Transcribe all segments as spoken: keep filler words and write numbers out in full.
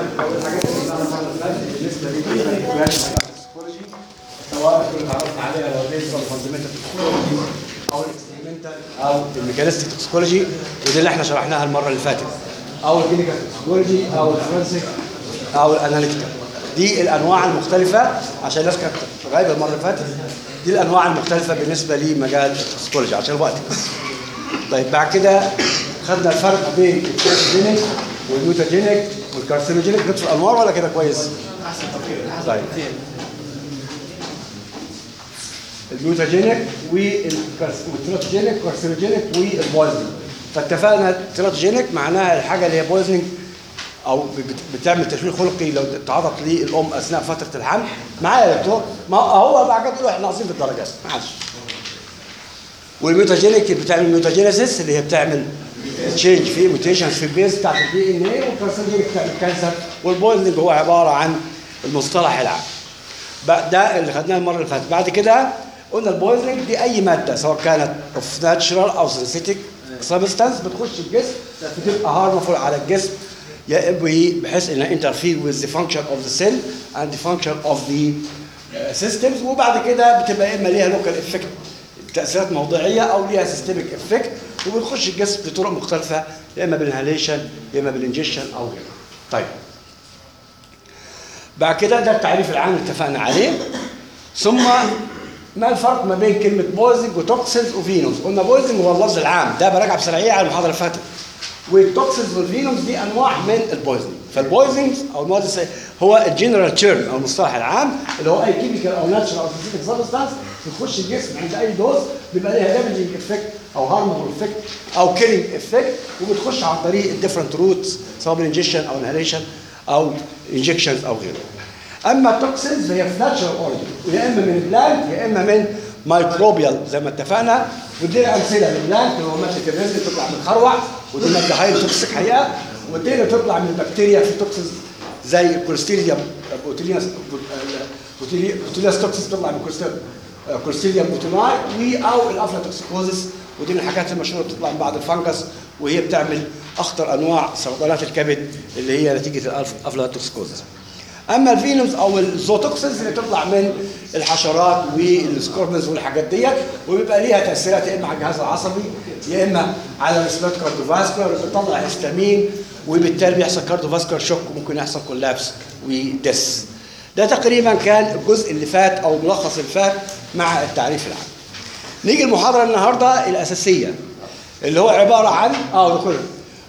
الحاجات اللي انا بعملها بالنسبه للتوكسيكولوجي سواء كنت اتعرفت عليها لو بيزنس فاندمنتال توكسيكولوجي او الاكسبيرمنتال او الميكانيستيك توكسيكولوجي، ودي اللي احنا شرحناها المره اللي فاتت، او الكلينيكال توكسيكولوجي او الفورنسيك او الاناليتيكال. دي الانواع المختلفه عشان الناس كانت غايبه المره اللي فاتت. دي الانواع المختلفه بالنسبه لمجال التوكسيكولوجي عشان الوقت بس. طيب بعد كده خدنا الفرق بين الكارسينوجينيك والميوتاجينيك والكارسينوجينيك. نطفي الانوار ولا كده كويس؟ طيب الميوتاجينيك والتيراتوجينيك والكارسينوجينيك والبويزنج. فاتفقنا التيراتوجينيك معناها الحاجه اللي هي بويزنج او بتعمل تشويه خلقي لو تعرضت للام اثناء فتره الحمل. معايا يا دكتور؟ ما هو بعد كده تقول احنا ناقصين في الدرجات معلش. والميوتاجينيك بتعمل ميوتاجينيسيس اللي هي بتعمل تشينج في ميوتيشنز في البيز بتاعت الدي ان اي، والكارسينوجينيك بتعمل كانسر، والبويزنج هو عباره عن المصطلح العام. ده اللي خدناه المره اللي فاتت. بعد كده قلنا البويزنج دي اي ماده سواء كانت اوف ناتشرال او سينثيتيك سبستانس بتخش الجسم بتبقى هارمفول على الجسم بحيث انها انترفير with the function of the cell and the function of the systems. وبعد كده بتبقى اما ليها لوكال افكت تاثيرات موضعيه او ليها سيستميك افكت، وبتخش الجسم بطرق مختلفه يا اما بالانهاليشن يا اما بالانجكشن او غيره. طيب بعد كده ده التعريف العام اللي اتفقنا عليه. ثم ما الفرق ما بين كلمه بويزنج وتوكسينز وفينومز؟ قلنا بويزنج هو اللفظ العام، ده براجع بسرعيه على المحاضره اللي فاتت. والتوكسينز والفينومز دي انواع من البويزنج. فالبويزنج او المواد هو الجنرال تيرم او المصطلح العام اللي هو اي كيميكال او ناتشرال او سينثيتيك سبستانس بتخش الجسم عند اي دوز بيبقى ليها دامجنج افكت او هارمفول افكت او كيلينج افكت، وبتخش عن طريق الديفرنت روتس سواء بالانجكشن او انهاليشن او انجكشنز او غيره. اما التوكسينز هي في ناتشرال اوريجن، يا اما من البلانت يا اما من مايكروبيال زي ما اتفقنا. ودينا امثله للبلانت اللي هو ماده الرزق اللي بتطلع من الخروع، ودي ماده هاي توكسيك حقيقه. والدينا بتطلع من البكتيريا في توكسينز زي الكوليستيريوم بوتيلياس بوتيلياس توكسيس بتطلع من كوليستيريوم بوتيلاي او الافلاتوكسيكوزس، ودي من الحاجات المشهوره بتطلع من بعض الفنجس، وهي بتعمل اخطر انواع سرطانات الكبد اللي هي نتيجه الافلاتوكسيكوزس. اما الفينومز او الزوتوكسينز اللي بتطلع من الحشرات والسكوربنز والحاجات ديت، وبيبقى ليها تاثيرات يا اما على الجهاز العصبي يا اما على الريسبيرت كارديوفاسكولار، بتطلع هيستامين وبالتالي بيحصل كارديوفاسكولار شوك وممكن يحصل كولابس وديس. ده تقريبا كان الجزء اللي فات او ملخص اللي فات مع التعريف العام. نيجي المحاضره النهارده الاساسيه اللي هو عباره عن اه دكتور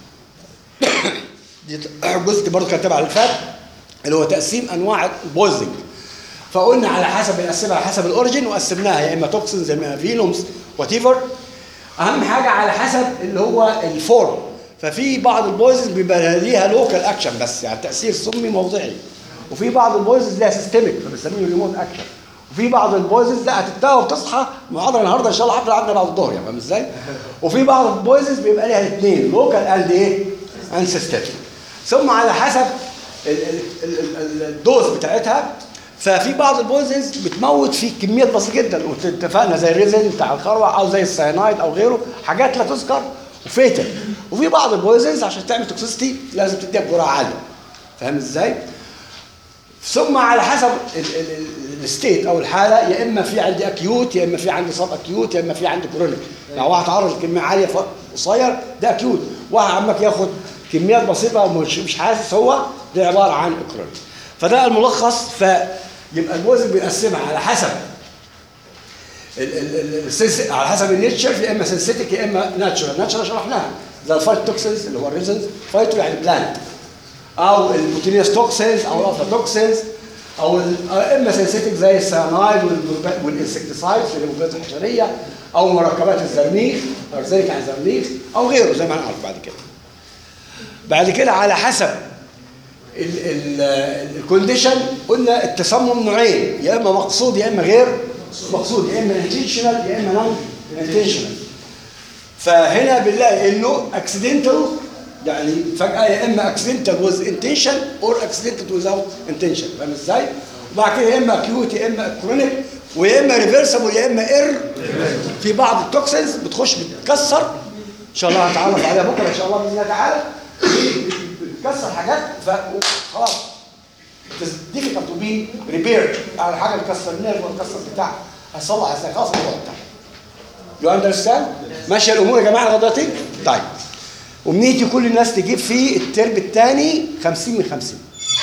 الجزء دي برضه كان تبع اللي فات اللي هو تقسيم انواع البويزنج. فقلنا على حسب بنقسمها على حسب الاوريجن، وقسمناها يا اما توكسينز يا اما فينومز وات ايفر. اهم حاجه على حسب اللي هو الفورم. ففي بعض البويزنز بيبقى ليها لوكال اكشن بس يعني تاثير سمي موضعي، وفي بعض البويزنز ليها سيستميك فبنسميه ريموت اكشن، وفي بعض البويزنز لا هتبدا وبتصحى المحاضره النهارده ان شاء الله حفله عندنا بعد الظهر يعني فاهم ازاي؟ وفي بعض البويزنز بيبقى ليها الاثنين لوكال اند ايه؟ اند سيستميك. ثم على حسب الدوز بتاعتها. ففي بعض البويزنز بتموت في كميات بسيطه جدا، واتفقنا زي الريزن بتاع الخروع او زي السيانايد او غيره، حاجات لا تذكر وفيتل. وفي بعض البويزنز عشان تعمل توكسيستي لازم تديها بجرعه عاليه فاهم ازاي؟ ثم على حسب الستيت او الحاله، يا اما في عندي اكيوت يا اما في عندي سب اكيوت يا اما في عندي كرونيك. لو واحد تعرض لكميه عاليه قصير ده اكيوت، واحد عمك ياخد كميات بسيطه ومش مش حاسس هو ده عباره عن كرونيك. فده الملخص. فيبقى البويزن بنقسمها على حسب ال ال ال على حسب النيتشر، يا اما سنسيتيك يا اما ناتشورال. ناتشورال شرحناها زي الفايت توكسينز اللي هو الريزنز، فايتو يعني بلانت، او البوتيلياس توكسينز او الافلاتوكسينز، او اما سنسيتيك زي السيانايد والانسكتيسايدز اللي هي المبيدات الحشريه، او مركبات الزرنيخ ارزينيك عن زرنيخ او غيره زي ما هنعرف بعد كده. بعد كده على حسب الكونديشن قلنا التسمم نوعين، يا اما مقصود يا اما غير مقصود، يا اما انتشنال يا اما نون انتشنال. فهنا بنلاقي انه اكسيدنتال يعني فجاه يا اما اكسيدنتال ويز انتنشن اور اكسيدنتال ويزاوت انتنشن فاهم ازاي؟ وبعد كده يا اما اكيوت يا اما كرونيك ويا اما ريفرسبل يا اما اير. في بعض التوكسينز بتخش بتكسر ان شاء الله هنتعرف عليها بكره ان شاء الله باذن الله تعالى. بتكسر حاجات فخلاص difficult to be repaired. يعني حاجه بتكسر النيرف ولا تكسر بتاع هتصلح ازاي؟ خلاص الموضوع انتهى. يو اندرستاند؟ ماشيه الامور يا جماعه لغايه دلوقتي؟ طيب ومنيتي كل الناس تجيب في الترم الثاني خمسين من خمسين.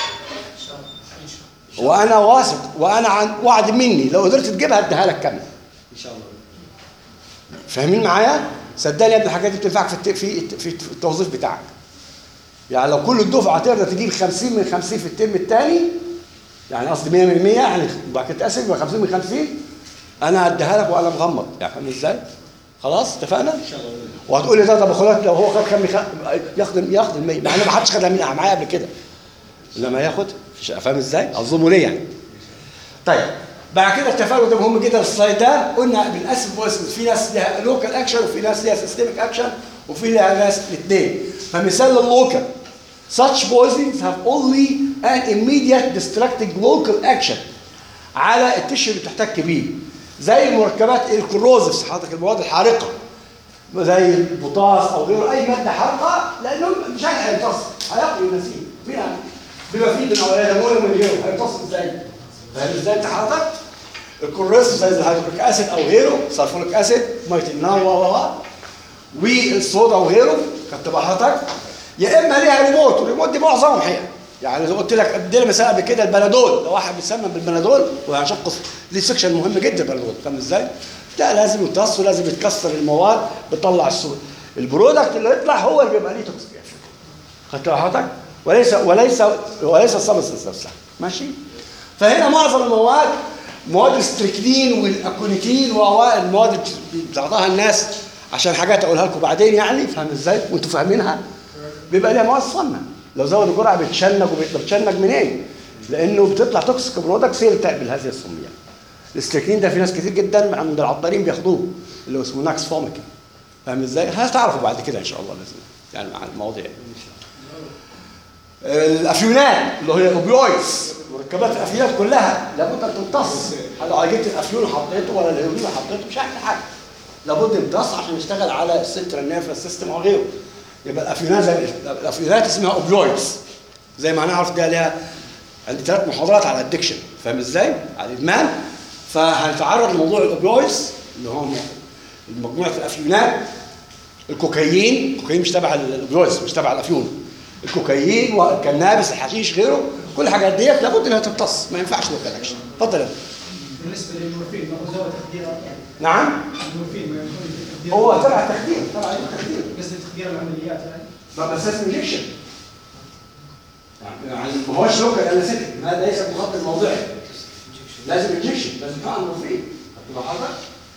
وانا واثق وانا عن وعد مني لو قدرت تجيبها اديها لك كامله. ان شاء الله. فاهمين معايا؟ صدقني يا ابني الحاجات دي بتنفعك في في في التوظيف بتاعك. يعني لو كل الدفعه تقدر تجيب خمسين من خمسين في الترم الثاني يعني قصدي مية من مية يعني بعد كده تقسم يبقى خمسين من خمسين انا هديها لك وانا مغمض. يعني فاهم ازاي؟ خلاص اتفقنا؟ ان شاء الله. وهتقول لي ده طب اخوات لو هو خد كام ياخد ياخد ال مية مع ان ما حدش خدها من معايا قبل كده. لما ياخد فاهم ازاي؟ اظلمه ليه يعني؟ طيب بعد كده اتفقنا ده مهم جدا السلايد ده قلنا بنقسم بويسز في ناس ليها لوكال اكشن وفي ناس ليها سيستميك اكشن وفي ليها ناس الاثنين. فمثال لللوكال such poisons have only an immediate destructive local action على التشو اللي بتحتك بيه زي المركبات الكروزفز حضرتك المواد الحارقه زي البوتاس او غيره اي ماده حارقه لانه مش هيمتص هياكل النسيج فيها بما فيه من الامونيوم من غيره هيمتص ازاي؟ فاهم ازاي انت حضرتك؟ الكروزفز زي الهيدروكليك اسيد او غيره سلفونيك اسيد ميه النار و و والصودا وغيره كانت تبقى حضرتك يا اما ليها ريموت والريموت دي معظمهم حقيقه. يعني زي قلت لك ادينا مثال قبل كده البنادول لو واحد بيسمم بالبنادول وهنشخص ليه سكشن مهم جدا البنادول فاهم ازاي؟ ده لازم يمتص ولازم يتكسر المواد بتطلع الصوت. البرودكت اللي يطلع هو اللي بيبقى ليه توكسيك خدت حضرتك؟ وليس وليس وليس السبستنس نفسها ماشي؟ فهنا معظم المواد مواد الستريكنين والاكونيتين واوائل المواد بتعطاها الناس عشان حاجات اقولها لكم بعدين يعني فاهم ازاي؟ وانتوا فاهمينها بيبقى ليها مواد صنع لو زود الجرعه بتشنج وبتشنج منين؟ لانه بتطلع توكسيك برودكتس هي اللي بتقبل هذه السميه. الاستريكنين ده في ناس كتير جدا عند العطارين بياخدوه اللي هو اسمه ناكس فوميكين فاهم ازاي؟ هتعرفوا بعد كده ان شاء الله لازم يعني مع المواضيع. الافيونات اللي هي الاوبيويدز مركبات الافيونات كلها لابد ان تمتص. لو جبت الافيون وحطيته ولا الهيروين وحطيته مش هيعمل حاجه. لابد يمتص عشان يشتغل على السنترال نيرفس سيستم او غيره. يبقى الافيونات زي الافيونات اسمها اوبيويدز زي ما هنعرف ده ليها عندي ثلاث محاضرات على الادكشن فاهم ازاي؟ على الادمان. فهنتعرض لموضوع الاوبيويدز اللي هو مجموعه الافيونات. الكوكايين الكوكايين مش تبع الاوبيويدز مش تبع الافيون. الكوكايين والكنابس الحشيش غيره كل الحاجات ديت لابد انها تمتص ما ينفعش لوكال اكشن. اتفضل يا بالنسبه للمورفين ما هو زود تخدير يعني نعم المورفين ما يكون هو تبع التخدير تبع التخدير بس تخدير العمليات يعني بس لازم انجكشن يعني ما هوش لوكال انستيك هذا ليس مخدر موضعي لازم انجكشن لازم يكون مورفين هتبقى حاضر.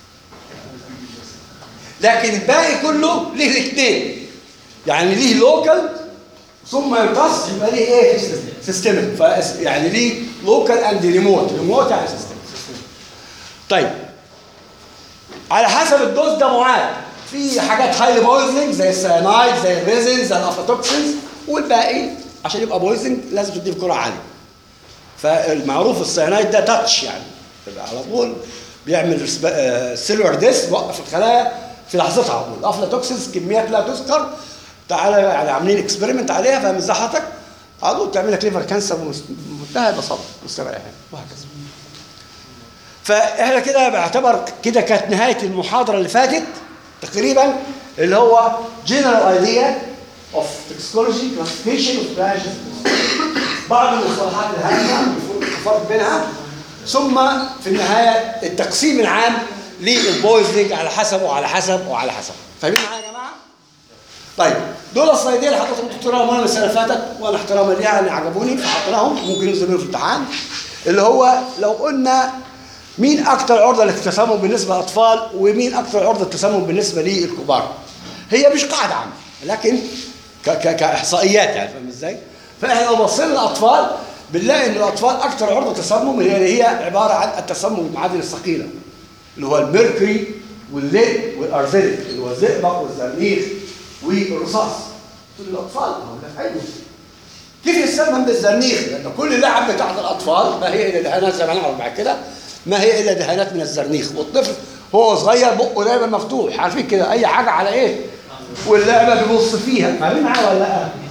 لكن الباقي كله ليه الاثنين يعني ليه لوكال ثم يمتص يبقى ليه ايه؟ سيستمك يعني ليه لوكال اند ريموت ريموت يعني سيستمك. طيب على حسب الدوز ده معاد في حاجات هايلي بويزنج زي السيانايد زي الريزين زي الافلاتوكسينز والباقي عشان يبقى بويزنج لازم تديه بجرعه عاليه. فالمعروف السيانايد ده تاتش يعني يبقى على طول بيعمل سيلولار ديس بيوقف الخلايا في لحظتها على طول. الافلاتوكسينز كميات لا تذكر تعالى يعني عاملين اكسبيرمنت عليها فاهم ازاي حضرتك؟ على طول تعمل لك ليفر كانسر بمنتهى البساطه مستريحه وهكذا. فاحنا كده بعتبر كده كانت نهايه المحاضره اللي فاتت تقريبا اللي هو جنرال ايديا اوف توكسيكولوجي كلاسيفيكيشن اوف برانشز بعض المصطلحات الهامه المفروض الفرق بينها ثم في النهايه التقسيم العام للبويزنج على حسب وعلى حسب وعلى حسب. فاهمين معايا يا جماعه؟ طيب دول السلايدين اللي حطيتهم الدكتوره مره السنه اللي فاتت وانا احتراما ليها يعني عجبوني فحطيناهم ممكن ينزلوا في الامتحان اللي هو لو قلنا مين اكثر عرضه للتسمم بالنسبه للاطفال ومين اكثر عرضه للتسمم بالنسبه للكبار. هي مش قاعده عامه لكن كاحصائيات يعني فاهم ازاي؟ فاحنا لو بصينا للاطفال بنلاقي ان الاطفال اكثر عرضه تسمم هي هي عباره عن التسمم بالمعادن الثقيله اللي هو الميركوري والليد والارزينيك اللي هو الزئبق والزرنيخ والرصاص. دول الاطفال هو ده في عينه. كيف يسمم بالزرنيخ؟ لان كل اللعب بتاعت الاطفال ما هي الا دهانات زي ما هنعرف بعد كده ما هي الا دهانات من الزرنيخ والطفل هو صغير بقه دايما مفتوح عارفين كده اي حاجه على ايه؟ واللعبه بيبص فيها فاهمين معايا ولا لا؟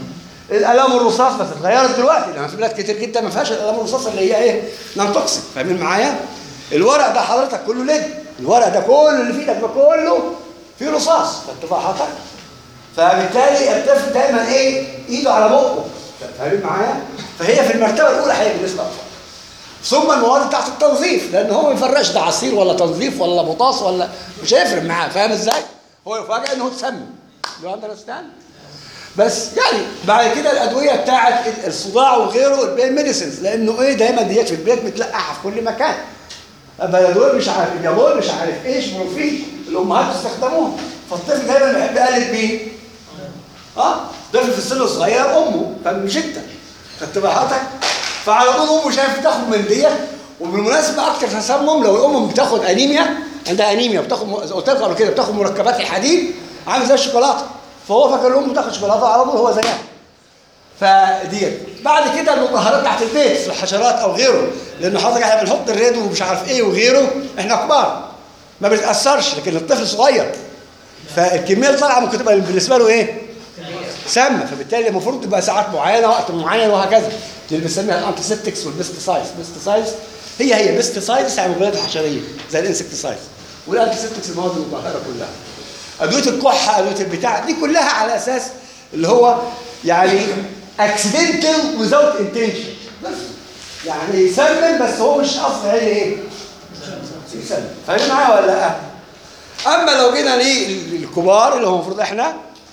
الالام الرصاص بس اتغيرت دلوقتي، لما في بلاد كتير جدا ما فيهاش الالام الرصاص اللي هي ايه؟ نون توكسيك. فاهمين معايا؟ الورق ده حضرتك كله ليد، الورق ده كله اللي في ايدك ده كله فيه رصاص، خدت بقى حضرتك؟ فبالتالي الطفل دايما ايه؟ ايده على بقه. فاهمين معايا؟ فهي في المرتبه الاولى هي بالنسبه للاطفال. ثم المواد بتاعت التنظيف، لان هو ما يفرقش ده عصير ولا تنظيف ولا بوتاص ولا مش هيفرق معاه. فاهم ازاي؟ هو يفاجئ انه اتسمم. يو اندرستاند؟ بس يعني بعد كده الادويه بتاعت الصداع وغيره البين ميديسنز، لانه ايه دايما ديت في البيت متلقحه في كل مكان. بلادول مش عارف جابول مش عارف ايش بروفين، الامهات بيستخدموها. فالطفل دايما بيحب يقلد مين؟ اه طفل في السن الصغير امه، فمش انت. خدت بالك؟ فعلى طول امه شايف بتاخد من ديت. وبالمناسبه اكتر تسمم لو الام بتاخد انيميا، عندها انيميا بتاخد قلت لكم قبل كده بتاخد مركبات الحديد عامل زي الشوكولاته، فهو فاكر الام بتاخد شوكولاته على طول هو زيها. فديت بعد كده المطهرات تحت البيت الحشرات او غيره، لان حضرتك احنا بنحط الريد ومش عارف ايه وغيره، احنا كبار ما بيتاثرش، لكن الطفل صغير فالكميه اللي طالعه ممكن تبقى بالنسبه له ايه؟ سامه. فبالتالي المفروض تبقى ساعات معينه وقت معين وهكذا. اللي بنسميها الانتيسيبتكس والبيستيسايدز. البيستيسايدز هي هي بيستيسايدز يعني مبيدات حشريه زي الانسكتيسايدز، والانتيسيبتكس المواد المطهره كلها. ادويه الكحه ادويه البتاع دي كلها على اساس اللي هو يعني اكسيدنتال ويزاوت انتنشن، بس يعني يسمم بس هو مش قصد عيني ايه؟ يسمم. فاهمين معايا ولا لا؟ اما لو جينا للكبار اللي هو المفروض احنا،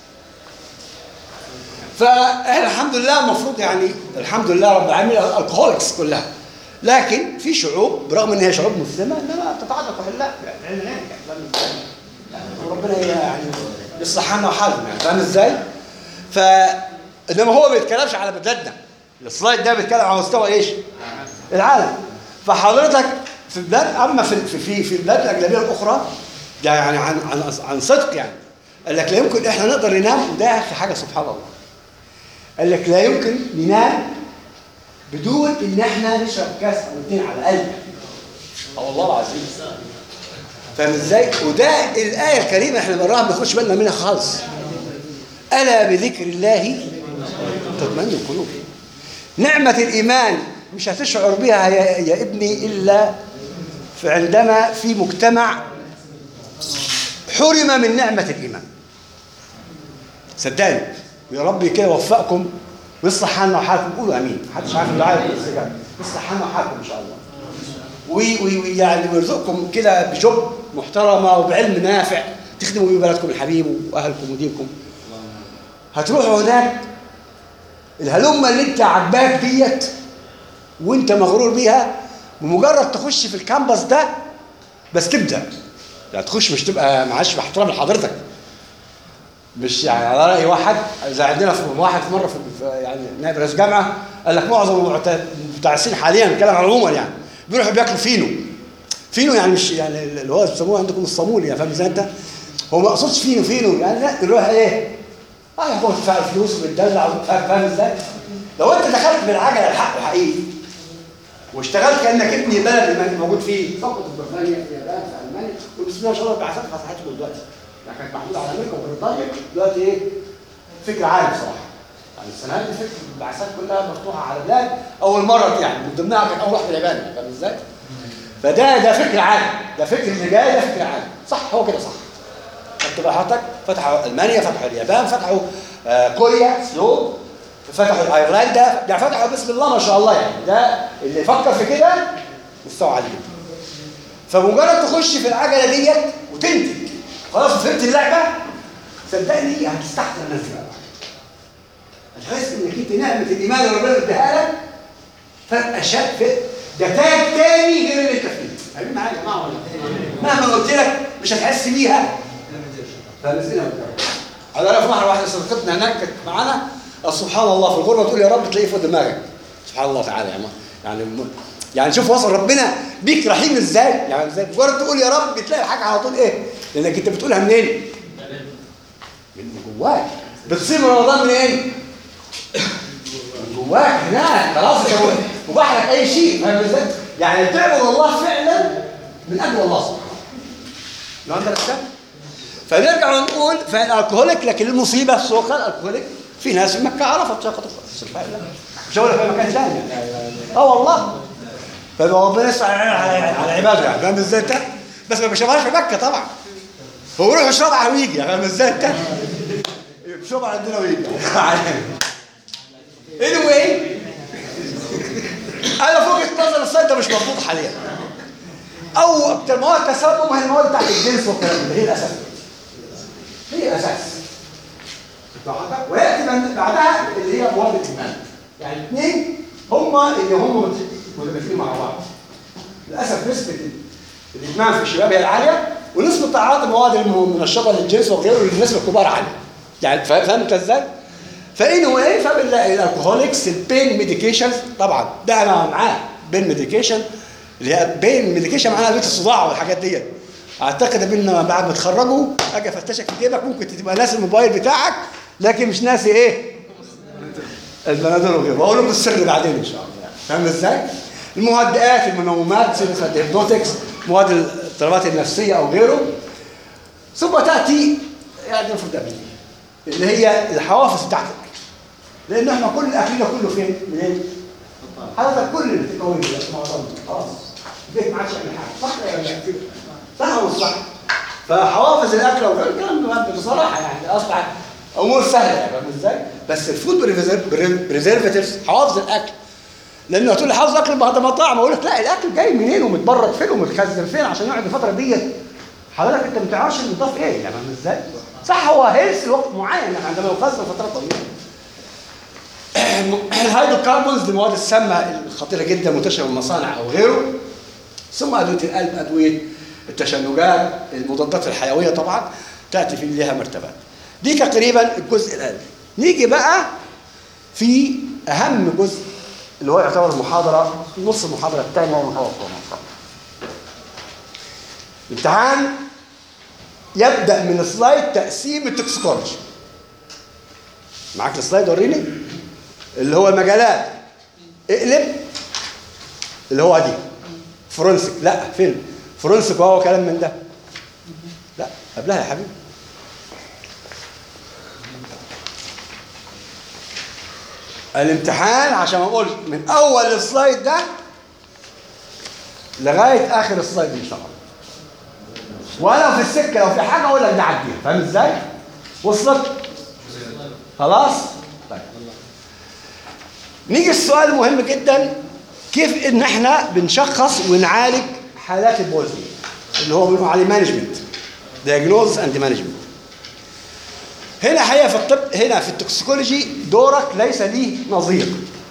فاحنا الحمد لله المفروض يعني الحمد لله رب العالمين الكحوليكس كلها، لكن في شعوب برغم ان هي شعوب مسلمه انما تتعاطى كحولات يعني يعني وربنا يعني يصلح حالنا وحالهم يعني. فاهم ازاي؟ ف انما هو ما بيتكلمش على بلادنا، السلايد ده بيتكلم على مستوى ايش؟ العالم. فحضرتك في البلاد اما في في في البلاد الاجنبيه الاخرى ده يعني عن عن عن صدق يعني قال لك لا يمكن احنا نقدر ننام، وده في حاجه سبحان الله. قال لك لا يمكن ننام بدون ان احنا نشرب كاس او اتنين على الاقل. اه والله العظيم. فاهم ازاي؟ وده الايه الكريمه احنا بنقراها ما بناخدش بالنا منها خالص. الا بذكر الله تطمئن القلوب. نعمه الايمان مش هتشعر بها يا, يا ابني الا في عندما في مجتمع حرم من نعمه الايمان. صدقني يا رب كده يوفقكم ويصلح حالنا وحالكم. قولوا امين. محدش عارف الدعاء الاستجابه. يصلح حالنا وحالكم ان شاء الله. ويعني ويرزقكم كده بجب محترمه وبعلم نافع تخدموا بيه بلدكم الحبيب واهلكم ودينكم. هتروحوا هناك الهلمه اللي انت عجباك ديت وانت مغرور بيها، بمجرد تخش في الكامبس ده بس تبدا يعني تخش، مش تبقى معاش باحترام لحضرتك. مش يعني على راي واحد زي عندنا في واحد في مره في يعني نائب رئيس جامعه قال لك معظم المتعسين حاليا بيتكلم عموما يعني بيروحوا بياكلوا فينو. فينو يعني مش يعني اللي هو بيسموه عندكم الصامولي يعني. فاهم ازاي انت؟ هو ما يقصدش فينو فينو يعني لا يروح ايه؟ اه ياخد تدفع فلوس وبتدلع. فاهم ازاي؟ لو انت دخلت بالعجله الحق حقيقي واشتغلت كانك ابن البلد اللي موجود فيه، فقط في بريطانيا في اليابان في المانيا، وبسم الله ما شاء الله البعثات فتحتهم دلوقتي. يعني كانت محدوده على امريكا وبريطانيا دلوقتي ايه؟ فكر عالي بصراحه. يعني السنه دي فكره البعثات كلها مفتوحه على بلاد اول مره يعني، من ضمنها كانت اول واحده اليابان. فاهم ازاي؟ فده ده فكر عالي، ده فكر اللي جاي ده فكر عالي. صح هو كده صح. خدت بقى حضرتك؟ فتحوا المانيا، فتحوا اليابان، فتحوا آه كوريا، سلو، فتحوا ايرلندا، ده فتحوا بسم الله ما شاء الله يعني. ده اللي يفكر في كده مستوى عالي جدا. فمجرد تخش في العجله ديت وتنتج خلاص فهمت اللعبه، صدقني هتستحسن نفسك. هتحس انك انت نعمه الايمان اللي ربنا اداها لك فرق اشياء ده تاج تاني غير اللي انت فيه. فاهمين معايا يا جماعه ولا مهما قلت لك مش هتحس بيها. فنزلنا على رأي واحده واحده صديقتنا هناك كانت معانا سبحان الله في الغربه تقول يا رب تلاقيه فوق دماغك. سبحان الله تعالى يا يعني يعني شوف وصل ربنا بيك رحيم ازاي يعني. ازاي مجرد تقول يا رب بتلاقي الحاجه على طول ايه؟ لانك انت بتقولها منين؟ من جواك. بتصيب رمضان منين؟ من جواك هناك خلاص انت مباح لك اي شيء. فاهم ازاي؟ يعني بتعبد الله فعلا من اجل الله سبحانه. لو انت ركبت فنرجع ونقول فالالكهوليك، لكن المصيبه السكر الالكهوليك في ناس في مكه عرفت شيخ الفائده، مش هقول لك في مكان ثاني. اه والله. فربنا يسمع على عباده يعني، فاهم ازاي انت؟ بس ما بيشربهاش في مكه طبعا، هو يروح يشربها ويجي، فاهم ازاي انت؟ يشربها عندنا ويجي. anyway انا في وجهه نظر السايد ده مش مظبوط حاليا. او اكتر مواد تسمم هي المواد بتاعت الجنس والكلام ده، هي الاساس، هي الاساس. وياتي بعدها اللي هي مواد الادمان. يعني الاثنين هما اللي هم متفقين مع بعض. للاسف نسبه الادمان في الشباب هي العاليه، ونسبه تعاطي المواد المنشطه للجنس وغيره للناس الكبار عاليه. يعني فهمت ازاي؟ فانه ايه؟ فبنلاقي الالكوهوليكس، البين ميديكيشنز، طبعا ده انا معاه بين ميديكيشن، اللي هي بين ميديكيشن معناها ادويه الصداع والحاجات ديت. اعتقد ان بعد ما تخرجوا اجي افتشك في جيبك ممكن تبقى ناسي الموبايل بتاعك لكن مش ناسي ايه؟ البنادول وغيره، واقول لكم السر بعدين ان شاء الله. فاهم ازاي؟ المهدئات، المنومات، سيرفس الهيبنوتكس، مواد الاضطرابات النفسيه او غيره. ثم تاتي يعني المفروض ده اللي هي الحوافز بتاعت الاكل. لان احنا كل اكلنا كله فين؟ منين؟ حضرتك كل اللي في قوي معظمنا خلاص البيت ما عادش يعمل حاجه، صح ولا لا؟ صح ولا صح؟ فحوافز الاكل وغيره الكلام ده بصراحه يعني اصبح امور سهله يعني، فاهم ازاي؟ بس الفود بريزرفاتيفز حوافز الاكل. لانه هتقول لي حافظ اكل بعد ما طعم، اقول لك لا، الاكل جاي منين ومتبرد فين ومتخزن فين عشان يقعد الفتره ديت. حضرتك انت ما تعرفش المضاف ايه يعني، فاهم ازاي؟ صح هو هيلث لوقت معين يعني عندما يخزن فتره طويله. الهيدروكربونز دي المواد السامه الخطيره جدا منتشره في المصانع او غيره. ثم ادويه القلب، ادويه التشنجات، المضادات الحيويه طبعا تاتي في لها مرتبات. دي تقريبا الجزء القلبي. نيجي بقى في اهم جزء اللي هو يعتبر المحاضره، نص المحاضره الثانيه ومحاضره الثانيه. الامتحان يبدا من سلايد تقسيم التوكسيكولوجي. معاك السلايد وريني اللي هو المجالات. اقلب اللي هو دي فرونسك، لا فين فرونسك وهو كلام من ده، لا قبلها يا حبيبي. الامتحان عشان ما اقولش من اول السلايد ده لغايه اخر السلايد ان شاء الله، ولو في السكه لو في حاجه اقول لك ده عديها، فاهم ازاي؟ وصلت؟ خلاص؟ طيب نيجي السؤال المهم جدا، كيف ان احنا بنشخص ونعالج حالات البويزنج اللي هو بنقول عليه مانجمنت، دايجنوز اند مانجمنت. هنا حقيقه في الطب، هنا في التوكسيكولوجي دورك ليس ليه نظير.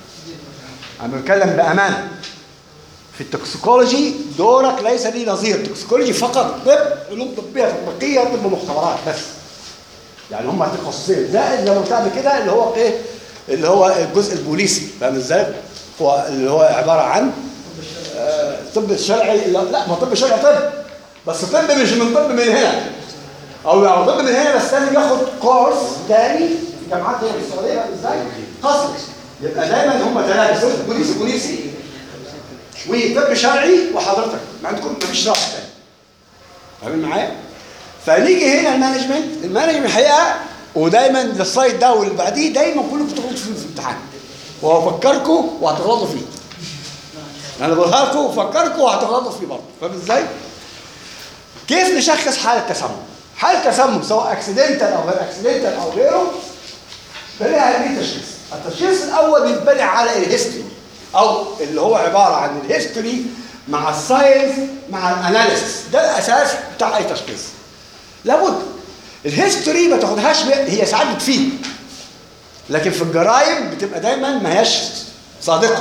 انا بتكلم بامانه، في التوكسيكولوجي دورك ليس ليه نظير. التوكسيكولوجي فقط طب علوم طبيه تطبيقيه، طب مختبرات بس. يعني هم تخصصين زائد زي ما قلت قبل كده اللي هو ايه؟ اللي هو الجزء البوليسي، فاهم ازاي؟ هو اللي هو عباره عن آه طب الشرعي. لا ما طب الشرعي طب، بس طب مش من طب من هنا او يعني طب من هنا، بس لازم ياخد كورس ثاني في جامعات هنا في السعوديه، فاهم ازاي؟ خاص. يبقى دايما هم ثلاثه، بوليسي بوليسي وطب شرعي وحضرتك ما عندكم مفيش راس ثاني. فاهمين معايا؟ فنيجي هنا المانجمنت. المانجمنت الحقيقه ودايما السلايد ده واللي بعديه دايما كلكم بتغلطوا فيه في الامتحان، وهفكركم وهتغلطوا فيه. انا بقولها لكم وافكركم وهتغلطوا فيه برضه، فاهم ازاي؟ كيف نشخص حاله تسمم؟ حاله تسمم سواء اكسيدنتال او غير اكسيدنتال او غيره، فليها اهميه تشخيص. التشخيص الاول بيتبني على الهيستوري، او اللي هو عباره عن الهيستوري مع الساينس مع الاناليسيس. ده الاساس بتاع اي تشخيص. لابد الهيستوري ما تاخدهاش، هي ساعات بتفيد لكن في الجرايم بتبقى دايما ما هياش صادقه.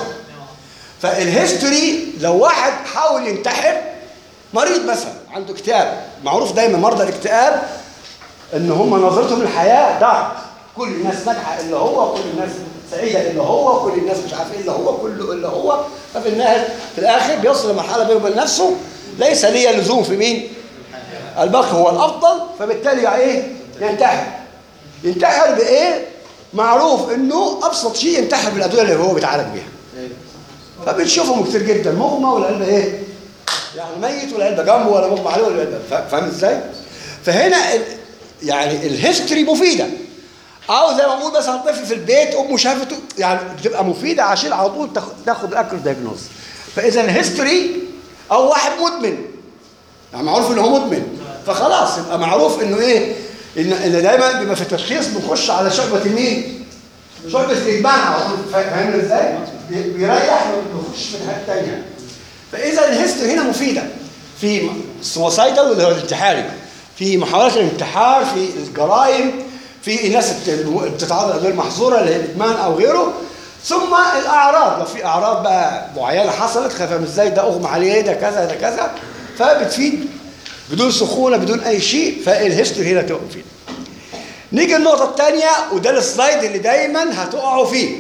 فالهيستوري لو واحد حاول ينتحر، مريض مثلا عنده اكتئاب، معروف دايما مرضى الاكتئاب ان هم نظرتهم للحياه دارك، كل الناس ناجحه الا هو، كل الناس سعيده الا هو، كل الناس مش عارف ايه الا هو، كله الا هو. ففي النهايه في الاخر بيوصل لمرحله بينه وبين نفسه ليس لي لزوم في مين؟ الباقي هو الافضل. فبالتالي ايه؟ ينتحر. ينتحر بايه؟ معروف انه ابسط شيء ينتحر بالادويه اللي هو بيتعالج بيها. فبنشوفهم كتير جدا، مغمى والعلبه ايه؟ يعني ميت والعلبه جنبه، ولا مغمى عليه ولا علبه. فاهم ازاي؟ فهنا يعني الهيستوري مفيده او زي ما بقول مثلا طفل في البيت امه شافته، يعني بتبقى مفيده عشان على طول تاخد تاخد الاكل دايجنوز. فاذا الهيستوري او واحد مدمن، يعني معروف ان هو مدمن، فخلاص يبقى معروف انه ايه، ان ان دايما بيبقى في التشخيص بنخش على شعبه مين؟ شعبه الادمان على طول. فاهمين ازاي؟ بيريح ما بيخش في الحاجات الثانيه. فاذا الهيستوري هنا مفيده في السوسايدال اللي هو الانتحاري، في محاولات الانتحار، في الجرائم، في الناس اللي بتتعرض لغير محظوره اللي هي الادمان او غيره. ثم الاعراض، لو في اعراض بقى معينه حصلت، فاهم ازاي، ده اغمى عليه، ده كذا ده كذا، فبتفيد بدون سخونه بدون اي شيء. فالهيستوري هنا تبقى مفيده. نيجي النقطه الثانيه، وده السلايد اللي دايما هتقعوا فيه.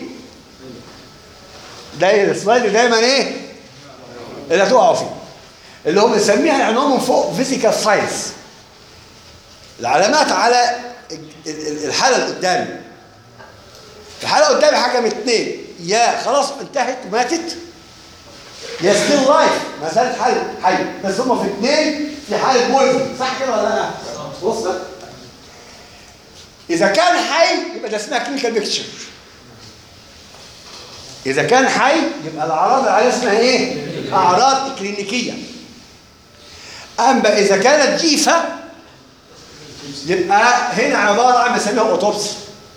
ده السلايد اللي دايما ايه؟ اللي هتقعوا فيه، اللي هو بنسميها العنوان من فوق فيزيكال ساينس. العلامات على الحاله اللي قدامي. الحاله قدامي حاجه من اثنين، يا خلاص انتهت وماتت، يا ستيل لايف ما زالت حي حي، بس هم في اثنين في حاله بويزن، صح كده ولا لا؟ وصلت؟ اذا كان حي يبقى ده اسمها كلينيكال بيكتشر. اذا كان حي يبقى الاعراض اللي عليها اسمها ايه؟ اعراض كلينيكيه. اما اذا كانت جيفه يبقى هنا عباره عن بنسميها اوتوبسي.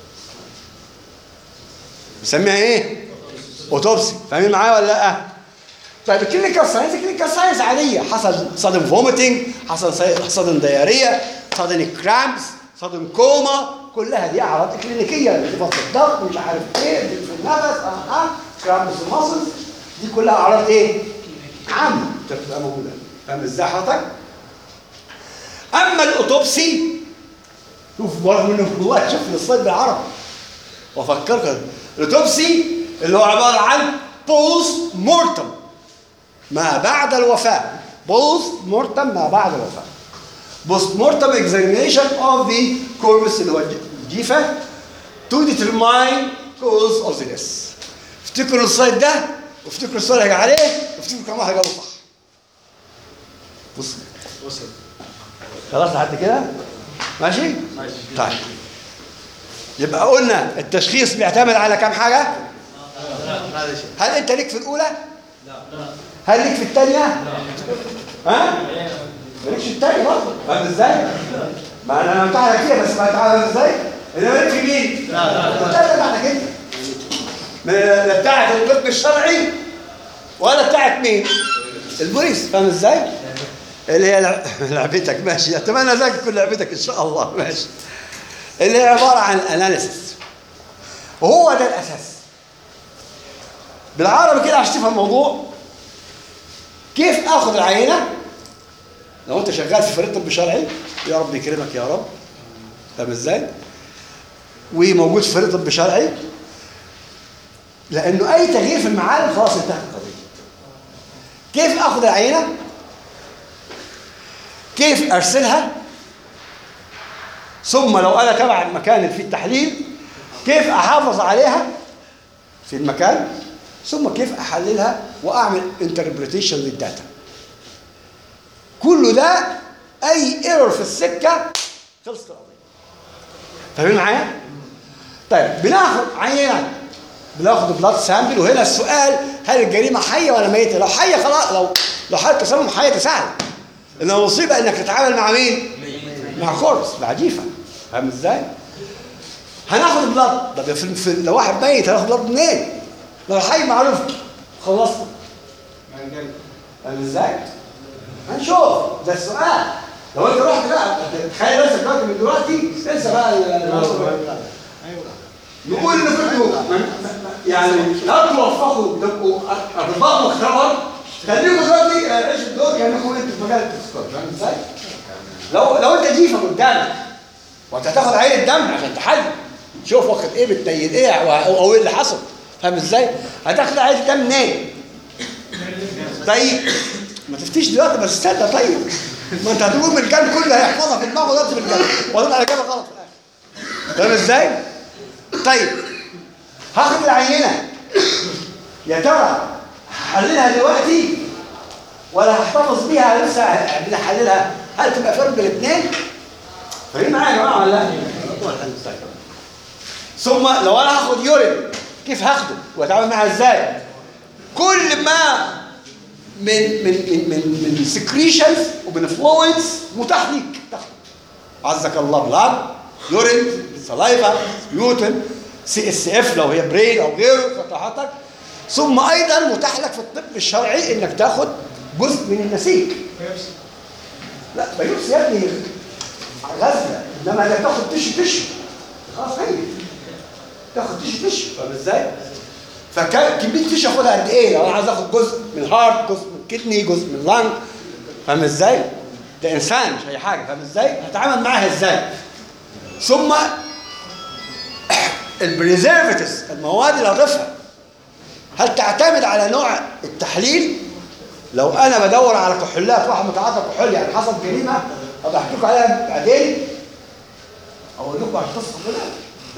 بنسميها ايه؟ اوتوبسي. فاهمين معايا ولا لا؟ طيب الكلينيكال ساينس كلينيكال ساينس عاديه، حصل صدم فوميتنج، حصل صدم دياريه، صدم كرامبس، صدم كوما، كلها دي اعراض كلينيكيه، انخفاض في الضغط، مش عارف ايه، في النفس، اه اه كرامبس في المصل، دي كلها اعراض ايه؟ عامه بتبقى موجوده. فاهم ازاي حضرتك؟ اما الاوتوبسي، شوف برضه منه والله، شوف السلايد بالعربي وافكرك. الاوتوبسي اللي هو عباره عن بوست مورتم، ما بعد الوفاه. بوست مورتم ما بعد الوفاه. بوست مورتم اكزامينيشن اوف ذا كوربس اللي هو الجيفه تو ديترماين كوز اوف ذا ديث. افتكروا السلايد ده وافتكروا السؤال اللي عليه وافتكروا كم واحد جاوب صح. بص وصل خلاص لحد كده ماشي؟ ماشي. طيب يبقى قلنا التشخيص بيعتمد على كم حاجه؟ هل انت ليك في الاولى؟ هل ليك في الثانيه؟ ها؟ مالكش في الثانيه برضه. فاهم ازاي؟ ما انا بتاعك فيها بس ما تعرف ازاي؟ انا مالك في مين؟ لا لا لا بتاعتك انت. لا بتاعت الطب الشرعي ولا بتاعت مين؟ البوليس. فاهم ازاي؟ اللي هي لعبتك. ماشي، اتمنى ذلك تكون لعبتك ان شاء الله. ماشي، اللي هي عباره عن اناليسيس، وهو ده الاساس. بالعربي كده عشان تفهم الموضوع، كيف اخذ العينه لو انت شغال في فريق طب شرعي، يا رب يكرمك يا رب. فاهم ازاي؟ وموجود في فريق طب شرعي، لانه اي تغيير في المعالم خلاص انتهت القضيه. كيف اخذ العينه؟ كيف ارسلها؟ ثم لو انا تبع المكان اللي فيه التحليل كيف احافظ عليها في المكان؟ ثم كيف احللها واعمل انتربريتيشن للداتا. كل ده اي ايرور في السكه خلصت القضيه. فاهمين معايا؟ طيب بناخد عينات، بناخد بلاد سامبل، وهنا السؤال هل الجريمه حيه ولا ميته؟ لو حيه خلاص، لو لو حاله تسمم حيه تسهل. انما المصيبه انك تتعامل مع مين؟ مع كورس، مع جيفه. فاهم ازاي؟ هناخد بلاد، طب في في لو واحد ميت هناخد بلاد منين؟ لو حي معروف خلصنا. فاهم ازاي؟ هنشوف، ده السؤال. لو انت رحت بقى تخيل نفسك دلوقتي من دلوقتي انسى بقى نقول ان كنتوا يعني لا توفقوا تبقوا اطباء مختبر، خليكم دلوقتي عيشوا الدور كانكم انتوا في مجال التذكار. فاهم ازاي؟ لو لو انت جيفه قدامك وانت هتاخد عينه دم عشان تحلل شوف واخد ايه بتنيل ايه او ايه اللي حصل. فاهم ازاي؟ هتاخد عينه دم منين؟ طيب ما تفتيش دلوقتي بس استنى. طيب ما انت هتقول من الكلام كله هيحفظها في دماغه دلوقتي في الكلام وهتبقى الاجابه غلط في الاخر. فاهم ازاي؟ طيب هاخد العينه، يا ترى هحللها دلوقتي ولا هحتفظ بيها لسه بنحللها؟ هل تبقى فرق بين الاثنين؟ فاهمين معايا يا جماعه ولا لا؟ ثم لو انا هاخد يورين كيف هاخده واتعامل معاه ازاي؟ كل ما من من من من من سكريشنز ومن فلويدز متاح ليك تاخده. عزك الله، بلاد، يورين، سلايفا، سبيوتن، سي اس اف لو هي برين او غيره فتحتك. ثم ايضا متاح لك في الطب الشرعي انك تاخد جزء من النسيج. لا بيوبسي يا ابني غزله، انما لا تاخد تشو تشو خلاص هي تاخد تشو تشو. فاهم ازاي؟ فكان كميه تشو اخدها قد ايه؟ لو انا عايز اخد جزء من هارت، جزء من كدني، جزء من لانج. فاهم ازاي؟ ده انسان مش اي حاجه. فاهم ازاي؟ هتعامل معاها ازاي؟ ثم البريزيرفاتيفز، المواد اللي هضيفها، هل تعتمد على نوع التحليل؟ لو انا بدور على كحولات، واحد متعاطى كحول يعني حصل جريمه، ابقى احكي لكم عليها بعدين، اقول لكم على القصه كلها.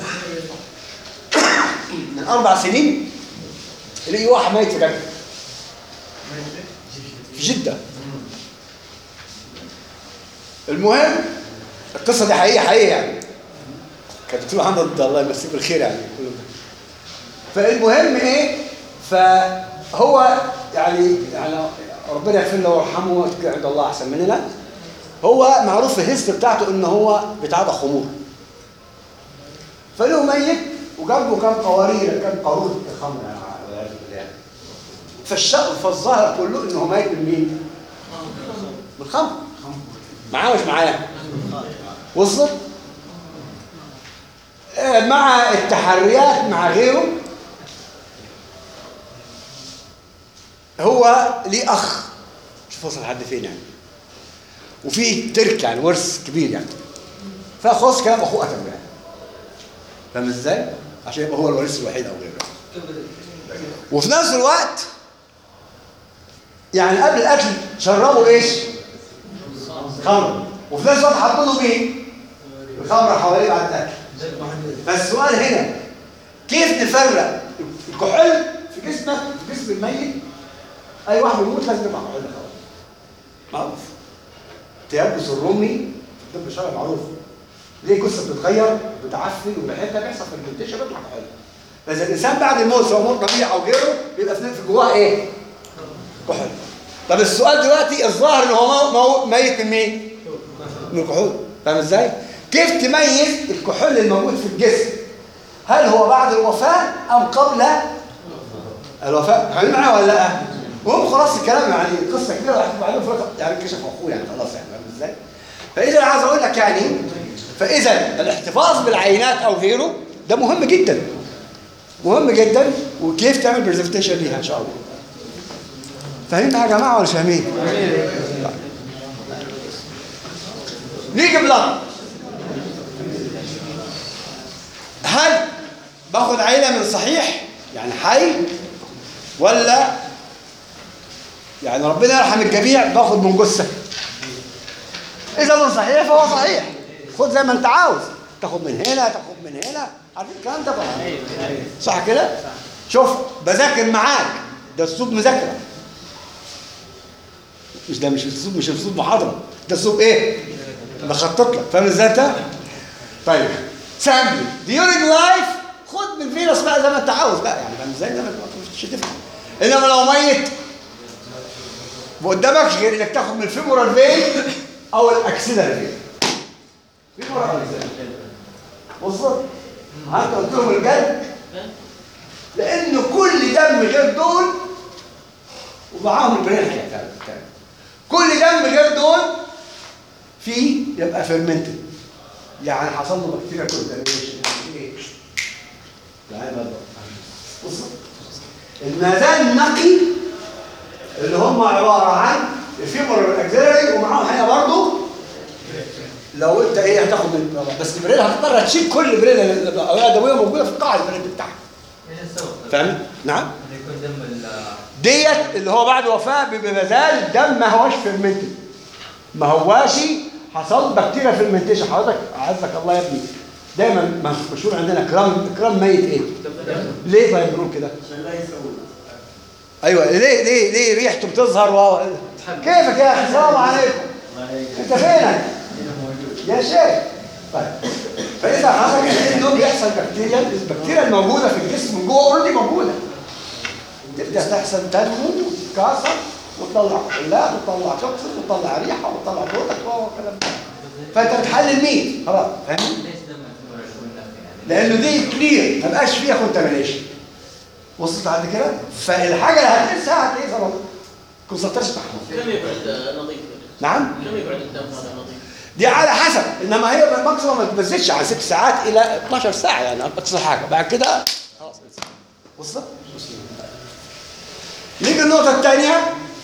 من اربع سنين لقي واحد ميت في جده، في جده. المهم القصه دي حقيقيه حقيقيه يعني، كان دكتور محمد الله يمسيه بالخير يعني. فالمهم ايه، فهو يعني يعني ربنا يغفر له ويرحمه عند الله احسن مننا. هو معروف في الهيستوري بتاعته ان هو بيتعاطى خمور. فله ميت وجنبه كام قوارير، كام قاروره خمر يعني. فالشق فالظاهر كله انه ميت من مين؟ من الخمر. معاه مش معاه؟ وصلت؟ مع التحريات مع غيره، هو ليه اخ، شوف وصل لحد فين يعني، وفي ترك يعني ورث كبير يعني، فخلاص كلام اخوه قتله يعني. فاهم ازاي؟ عشان يبقى هو الورث الوحيد او غيره. وفي نفس الوقت يعني قبل القتل شربوا ايش؟ خمر. وفي نفس الوقت حطوا له مين؟ الخمر حواليه بعد القتل. فالسؤال هنا كيف نفرق الكحول في جسمك في جسم الميت؟ اي واحد يموت لازم يبقى كحول خلاص معروف. تيبس الرمي في الطب الشرعي معروف. ليه جثه بتتغير بتعفن وريحتها بيحصل في الفنتيشن بيطلع كحول. فاذا الانسان بعد الموت سواء موت طبيعي او غيره بيبقى في جواه ايه؟ كحول. طب السؤال دلوقتي الظاهر ان هو ميت من مين؟ من الكحول. فاهم ازاي؟ كيف تميز الكحول الموجود في الجسم؟ هل هو بعد الوفاة أم قبل الوفاة؟ فاهمين معايا ولا لا؟ وهم خلاص الكلام يعني قصة كبيرة راح بعدين فرق يعني كشف أخوه يعني خلاص يعني فاهم ازاي؟ فإذا عايز أقول لك يعني فإذا الاحتفاظ بالعينات أو غيره ده مهم جدا. مهم جدا. وكيف تعمل بريزرفيشن ليها إن شاء الله. فاهمين يا جماعة ولا مش فاهمين؟ نيجي بلاد. هل باخد عينة من صحيح يعني حي، ولا يعني ربنا يرحم الجميع باخد من جثة؟ إذا من صحيح فهو صحيح، خد زي ما أنت عاوز، تاخد من هنا تاخد من هنا، عارفين الكلام ده طبعا صح كده؟ شوف بذاكر معاك، ده أسلوب مذاكرة، مش ده مش أسلوب مش أسلوب محاضرة، ده أسلوب إيه؟ بخطط لك. فاهم إزاي أنت؟ طيب سامبل ديورنج لايف خد من فينوس بقى زي ما انت عاوز بقى يعني. فاهم ازاي؟ زي ما مش هتفهم. انما لو ميت ما قدامكش غير انك تاخد من الفيمورال فين او الاكسيلاري فين. فيمورال اكسيلاري وصلت؟ انت قلت لهم الجد لان كل دم غير دول ومعاهم البرين حاجه كل دم غير دول فيه يبقى فيرمنتد يعني حصل له بكتيريا كونتامينيشن. ايه؟ يعني بص الميزان النقي اللي هم عباره عن الفيمور والاكسيلري ومعاهم حاجه برضه لو انت ايه هتاخد من بس البريل هتضطر تشيل كل بريل الاوعيه الدمويه موجوده في القاع البريل بتاعها. ايش السبب؟ فاهم؟ نعم؟ يكون دم ال ديت اللي هو بعد وفاه بيبقى مازال الدم ما هوش فيرمنتد ما هواش حصل بكتيريا فيرمنتيشن. حضرتك عزك الله يا ابني دايما مشهور عندنا كرام كرام ميت ايه؟ ليه طيب بنقول كده؟ عشان لا يسوي. ايوه ليه ليه ليه ريحته بتظهر و... كيفك يا اخي؟ السلام عليكم. انت فينك؟ يا شيخ. طيب فاذا حضرتك لانه بيحصل بكتيريا، البكتيريا الموجوده في الجسم من جوه اوريدي موجوده. تبدا تحصل تنمو وتتكاثر وتطلع كحولات وتطلع توكسين وتطلع ريحه وتطلع بروتك والكلام ده. فانت بتحلل مين؟ خلاص فاهم؟ لانه دي كلير ما بقاش فيها كونتامينيشن. وصلت لحد كده؟ فالحاجه اللي هتقيسها هتلاقيها ظبطت. كونسنتريشن محمود. كم يبعد نظيف؟ نعم؟ كم يبعد الدم هذا نظيف؟ دي على حسب، انما هي ماكسيموم ما بتزيدش عن ست ساعات الى اثناشر ساعه يعني اقصى حاجه، بعد كده خلاص. وصلت؟ نيجي النقطه الثانيه،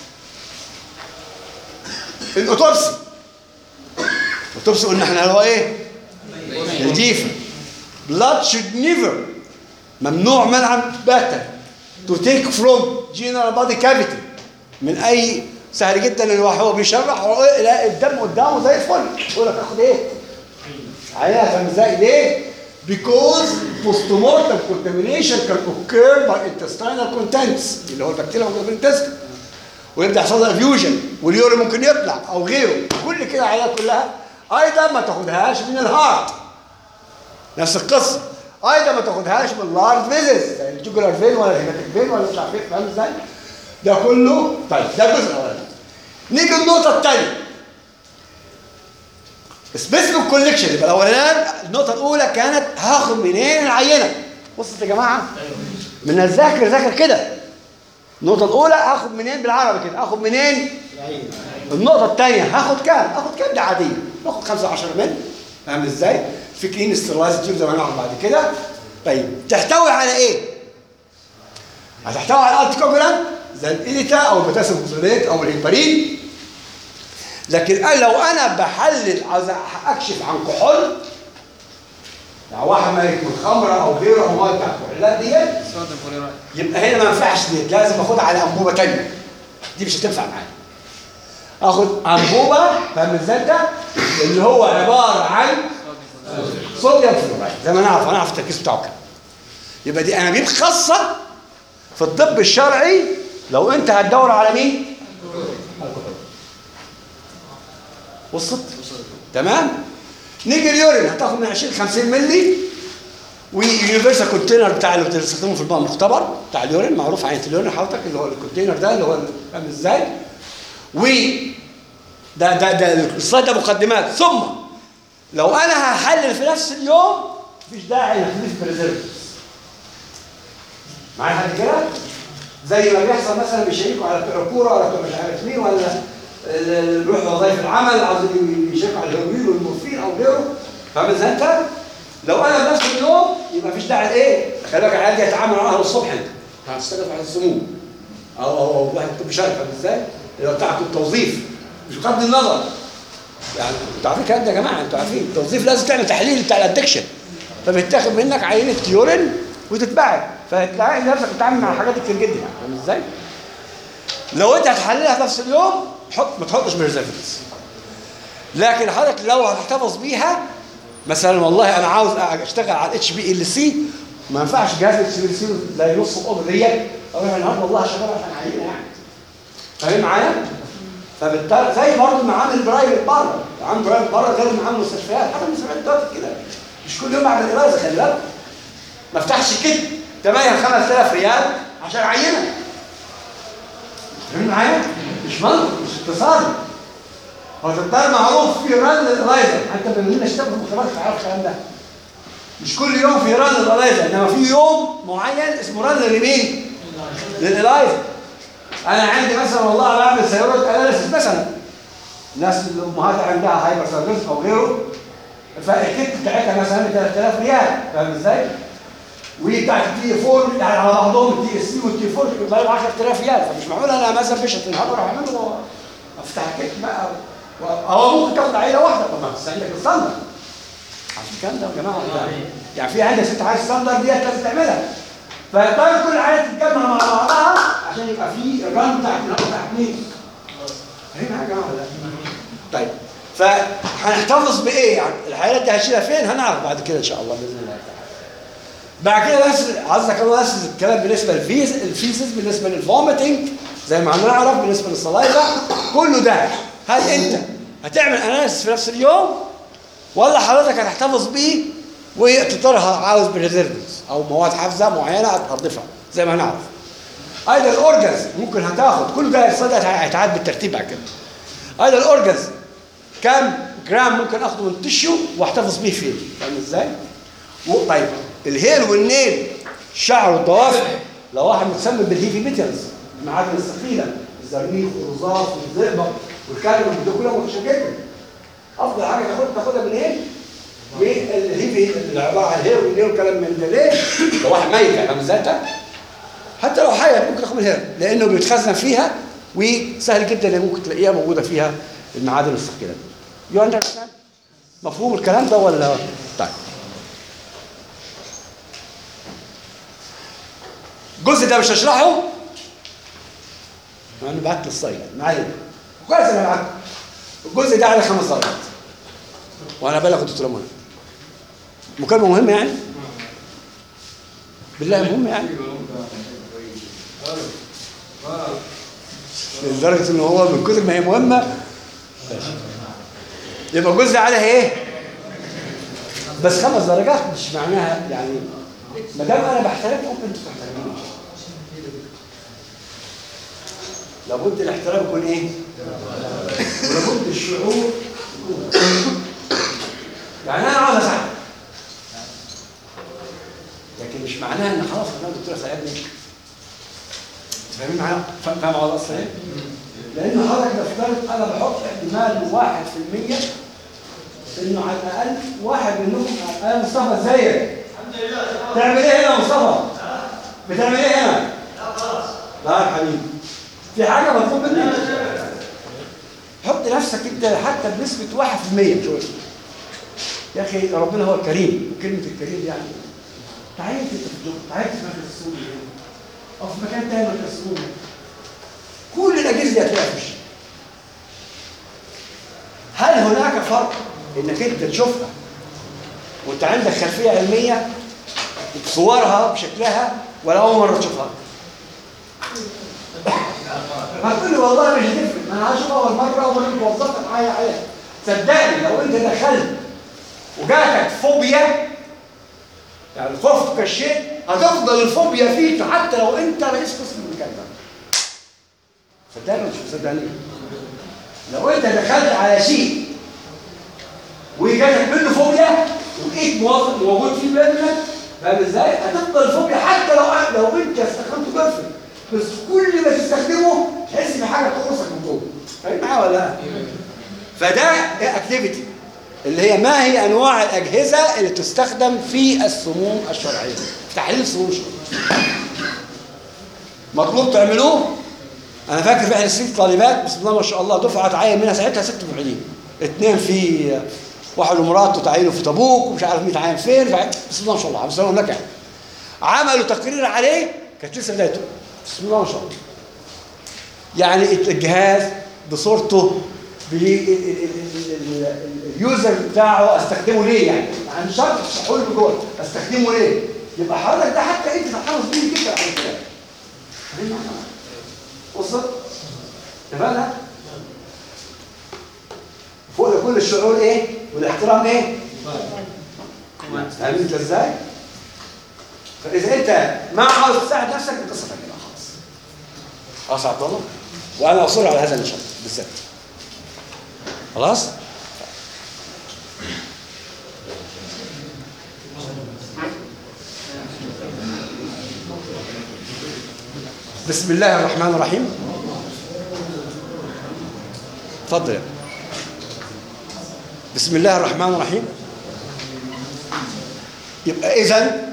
الاوتوبسي. الاوتوبسي قلنا احنا هو ايه؟ الجيفه. blood should never، ممنوع منعا باتا to take from general body cavity، من اي، سهل جدا ان الواحد هو بيشرح يلاقي الدم قدامه زي الفل يقول لك اخد ايه؟ عينها. فاهم ازاي؟ ليه؟ because postmortem contamination can occur by intestinal contents اللي هو البكتيريا موجوده في الانتستين، ويبدا يحصل لها فيوجن واليورين ممكن يطلع او غيره. كل كده العينات كلها ايضا ما تاخدهاش من الهارت، نفس القصه. ايضا ما تاخدهاش من اللارج فيزز زي الجوجلر فين ولا الهيماتيك فين ولا مش عارف ايه. فاهم ازاي؟ ده كله. طيب ده الجزء الاولاني. نيجي النقطه الثانيه، سبيسيفيك كولكشن. يبقى الاولانيه النقطه الاولى كانت هاخد منين العينه. وصلت يا جماعه؟ من الذاكر ذاكر كده. النقطه الاولى هاخد منين بالعربي كده، هاخد منين النقطه الثانيه هاخد كام؟ هاخد كام؟ دي عاديه، باخد خمسة عشر مل. فاهم ازاي؟ في كلين استرلايز تيوب زي ما هنعرف بعد كده. طيب تحتوي على ايه؟ هتحتوي على الانتي كوجولانت زي الإيليتا او البوتاسيوم فوسفوريت او الهيبارين. لكن لو انا بحلل عايز اكشف عن كحول، يعني واحد ميت من خمره او غيره او مواد بتاعت الكحولات ديت، يبقى هنا ما ينفعش ديت، لازم اخدها على انبوبه ثانيه. دي مش هتنفع معايا. اخد انبوبه، فاهم ازاي انت؟ اللي هو عباره عن صوديوم فلورايد زي ما نعرف، هنعرف التركيز بتاعه كام. يبقى دي انابيب خاصه في الطب الشرعي لو انت هتدور على مين؟ وصلت؟ تمام؟ نيجي اليورين هتاخد من عشرين ل خمسين مللي، ويونيفرسال كونتينر بتاع اللي بتستخدمه في البقى المختبر بتاع اليورين، معروف عينه اليورين حضرتك اللي هو الكونتينر ده اللي هو فاهم ازاي؟ و ده ده ده السلايد ده مقدمات. ثم لو انا هحلل في نفس اليوم مفيش داعي نخليه في بريزرفز. معايا حد كده؟ زي ما بيحصل مثلا بيشيكوا على بتوع الكوره ولا بتوع مش عارف مين، ولا اللي بيروح وظائف العمل عاوزين يشيكوا على الهيروين والمورفين او غيره. فاهم ازاي انت؟ لو انا بنفس اليوم يبقى مفيش داعي لايه؟ خلي بالك العيال دي هتتعامل معاها الصبح، انت هتشتغل على السموم او او او واحد طب شرعي. فاهم ازاي؟ اللي هو بتاعك التوظيف مش بغض النظر. يعني انتوا عارفين الكلام ده يا جماعه، انتوا عارفين التوظيف لازم تعمل تحليل بتاع الادكشن، فبيتاخد منك عينه يورين وتتباعد، فهتلاقي نفسك بتتعامل مع حاجات كتير جدا. فاهم ازاي؟ لو انت هتحللها في نفس اليوم حط ما تحطش بريزرفيتس. لكن حضرتك لو هتحتفظ بيها مثلا، والله انا عاوز اشتغل على الاتش بي ال سي، ما ينفعش جهاز الاتش بي ال سي لا ينص الاوضه ديت، اروح النهارده والله شغال عشان عينه يعني. فاهم معايا؟ فبالتالي زي برضه معامل برايفت بره، معامل برايفت بره غير معامل مستشفيات، حتى المستشفيات دلوقتي كده مش كل يوم اعمل اجازه. خلي بالك ما افتحش كده تمام خمس آلاف ريال عشان عينه. فاهم معايا؟ مش منطق، مش اقتصادي. هو الدار معروف في ران للالايزر، حتى من هنا اشتغل في المختبرات تعرف الكلام ده. مش كل يوم في ران للالايزر، انما في يوم معين اسمه ران لمين؟ للالايزر. انا عندي مثلا والله بعمل سيارات اناليسيس مثلا، الناس الامهات عندها هايبر سيرفيس او غيره، فالكيت بتاعتها مثلا ب ثلاثة آلاف ريال. فاهم ازاي؟ وبتاعت التي أربعة يعني على بعضهم التي اس سي والتي أربعة بيطلعوا ب عشرة آلاف ريال. فمش معقول انا مثلا بشت النهارده اروح اعمله افتح الكيت بقى، او ممكن تاخد عيله واحده. طب ما تستعمل لك الستاندر. عارفين الكلام ده يا جماعه؟ يعني في عندك ست عايز ستاندر ديت لازم تعملها. فيضطر كل العيال تتجمع مع بعضها عشان يبقى في الران بتاع بتاع اثنين. فاهمين يا جماعه ولا لا؟ طيب فهنحتفظ بايه يعني؟ الحيوانات دي هنشيلها فين؟ هنعرف بعد كده ان شاء الله باذن الله تعالى. بعد كده بس عايزك انا بس الكلام بالنسبه للفيز الفيزز، بالنسبه للفوميتنج زي ما هنعرف، بالنسبه للصلايفه، كله ده هل انت هتعمل اناليسيس في نفس اليوم ولا حضرتك هتحتفظ بيه وتطرها عاوز بريزيرفز او مواد حافظه معينه هتضيفها زي ما هنعرف. ايضا الاورجنز ممكن هتاخد كل ده الصدى هيتعاد بالترتيب بعد كده. ايضا الاورجنز كام جرام ممكن اخده من التشيو واحتفظ بيه فين؟ فاهم ازاي؟ طيب الهيل والنيل الشعر والضوافر لو واحد متسمم بالهيفي ميتالز المعادن الثقيله الزرنيخ والرصاص والزئبق والكاليوم دول كلهم وحشين جدا. افضل حاجه تاخدها تاخدها من الهيل والهيفي اللي عباره عن الهيل والنيل والكلام من ده. ليه؟ لو واحد ميت فاهم ازاي؟ حتى لو حيه ممكن تاخد من الهيل لانه بيتخزن فيها وسهل جدا ان ممكن تلاقيها موجوده فيها المعادن الثقيله دي. يو اندرستاند؟ مفهوم الكلام ده ولا؟ طيب الجزء ده مش هشرحه. انا بعت الصيد معايا كويس انا معاك. الجزء ده على خمس درجات وانا بلغ الدكتور منى. مكالمه مهمه يعني؟ بالله مهمه يعني؟ لدرجه ان هو من كتر ما هي مهمه يبقى الجزء عليها ايه؟ بس خمس درجات مش معناها يعني ما دام انا بحترمكم انتوا تحترموني. لابد الاحترام يكون ايه؟ ولابد الشعور يعني انا عاوز اساعدك لكن مش معناها ان خلاص انا الدكتور ساعدني. فاهمين معايا؟ فاهم على الاصل ايه؟ لان حضرتك نفترض انا بحط احتمال واحد في المية انه على الاقل واحد منهم انا مصطفى ازيك؟ تعمل ايه هنا يا مصطفى؟ بتعمل ايه هنا؟ لا خلاص. لا يا حبيبي. في حاجة مطلوب منك؟ حط نفسك انت حتى بنسبة واحد في المية شوية. يا اخي ربنا هو الكريم، كلمة الكريم دي يعني تعالى انت في الجو، تعالى في مركز السوري او في مكان تاني مركز السوري. كل الاجهزة دي هتلاقيها في الشيء. هل هناك فرق انك انت تشوفها وانت عندك خلفية علمية بصورها بشكلها ولا اول مرة تشوفها؟ هتقول لي والله مش هتفرق، انا هشوفها اول مرة اول مرة وظفت معايا عليها. صدقني لو انت دخلت وجاتك فوبيا يعني خفت كشيت هتفضل الفوبيا فيك حتى لو انت رئيس قسم المكان ده. صدقني مش مصدقني. لو انت دخلت على شيء وجاتك منه فوبيا ولقيت موظف موجود فيه بينك فاهم ازاي؟ هتفضل الفوبيا حتى لو لو انت استخدمته بيرفكت بس كل ما تستخدمه تحس ان حاجه تقرصك من جوه. فاهم معايا ولا لا؟ فده اكتيفيتي اللي هي ما هي انواع الاجهزه اللي تستخدم في السموم الشرعيه في تحليل السموم الشرعيه. مطلوب تعملوه. انا فاكر في احنا ست طالبات بسم الله ما شاء الله دفعه تعين منها ساعتها ست معيدين. اثنين في واحد ومراته تعينوا في تبوك ومش عارف مين تعين فين بسم الله ما شاء الله بسم الله لك يعني. عملوا تقرير عليه كانت لسه بدايته بسم الله ما شاء الله. يعني الجهاز بصورته باليوزر بتاعه استخدمه ليه يعني؟ عن شرط تشرحوا له جوه استخدمه ليه؟ يبقى حضرتك ده حتى انت تحافظ بيه كده على كده. وصلت؟ اتفقنا؟ فوق كل الشعور ايه؟ والاحترام ايه؟ فاهم انت ازاي؟ فاذا انت ما عاوز تساعد نفسك بقصتك كده خلاص. خلاص يا عبد الله؟ وانا اصر على هذا النشاط بالذات. خلاص؟ بسم الله الرحمن الرحيم. اتفضل. بسم الله الرحمن الرحيم. يبقى إذن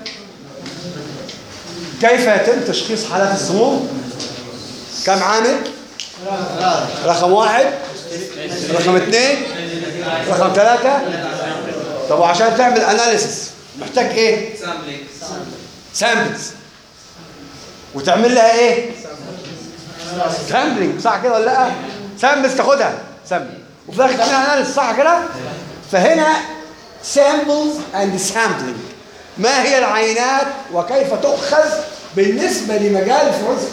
كيف يتم تشخيص حالات السموم؟ كم عامل؟ رقم واحد، رقم اثنين، رقم ثلاثة. طب وعشان تعمل اناليسيس محتاج ايه؟ سامبلز. وتعمل لها ايه؟ سامبلينج صح كده ولا لا؟ سامبلز تاخدها سامبل وفي الاخر تعملها اناليسيس صح كده؟ فهنا سامبلز اند سامبلينج. ما هي العينات وكيف تؤخذ بالنسبة لمجال الفورنسيك؟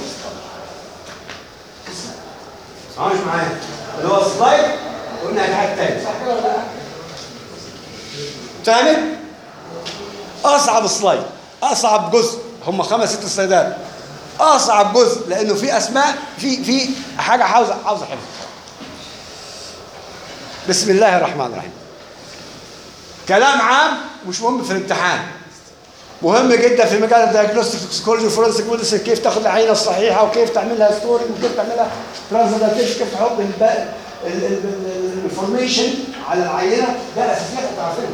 عايش معايا اللي هو السلايد قلنا هيتعاد تاني صح كده ولا لا؟ فاهمين؟ اصعب سلايد، اصعب جزء، هم خمس ست سلايدات، اصعب جزء لانه في اسماء، في في حاجه عاوزه عاوزه حفظ. بسم الله الرحمن الرحيم. كلام عام مش مهم في الامتحان، مهم جدا في مجال الدايجنوستيك توكسيكولوجي وفورنسيك ميديسن، كيف تاخد العينه الصحيحه وكيف تعملها ستورنج وكيف تعملها ترانزلاتيشن، كيف تحط الانفورميشن على العينه، ده الاساسيات انت عارفينها.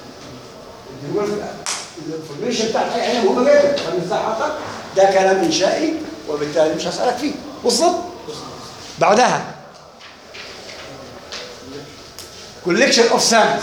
الانفورميشن بتاعت اي عينه مهمه جدا، فاهم ازاي حضرتك؟ ده كلام انشائي وبالتالي مش هسالك فيه. وصلت؟ بعدها كوليكشن اوف سامبلز،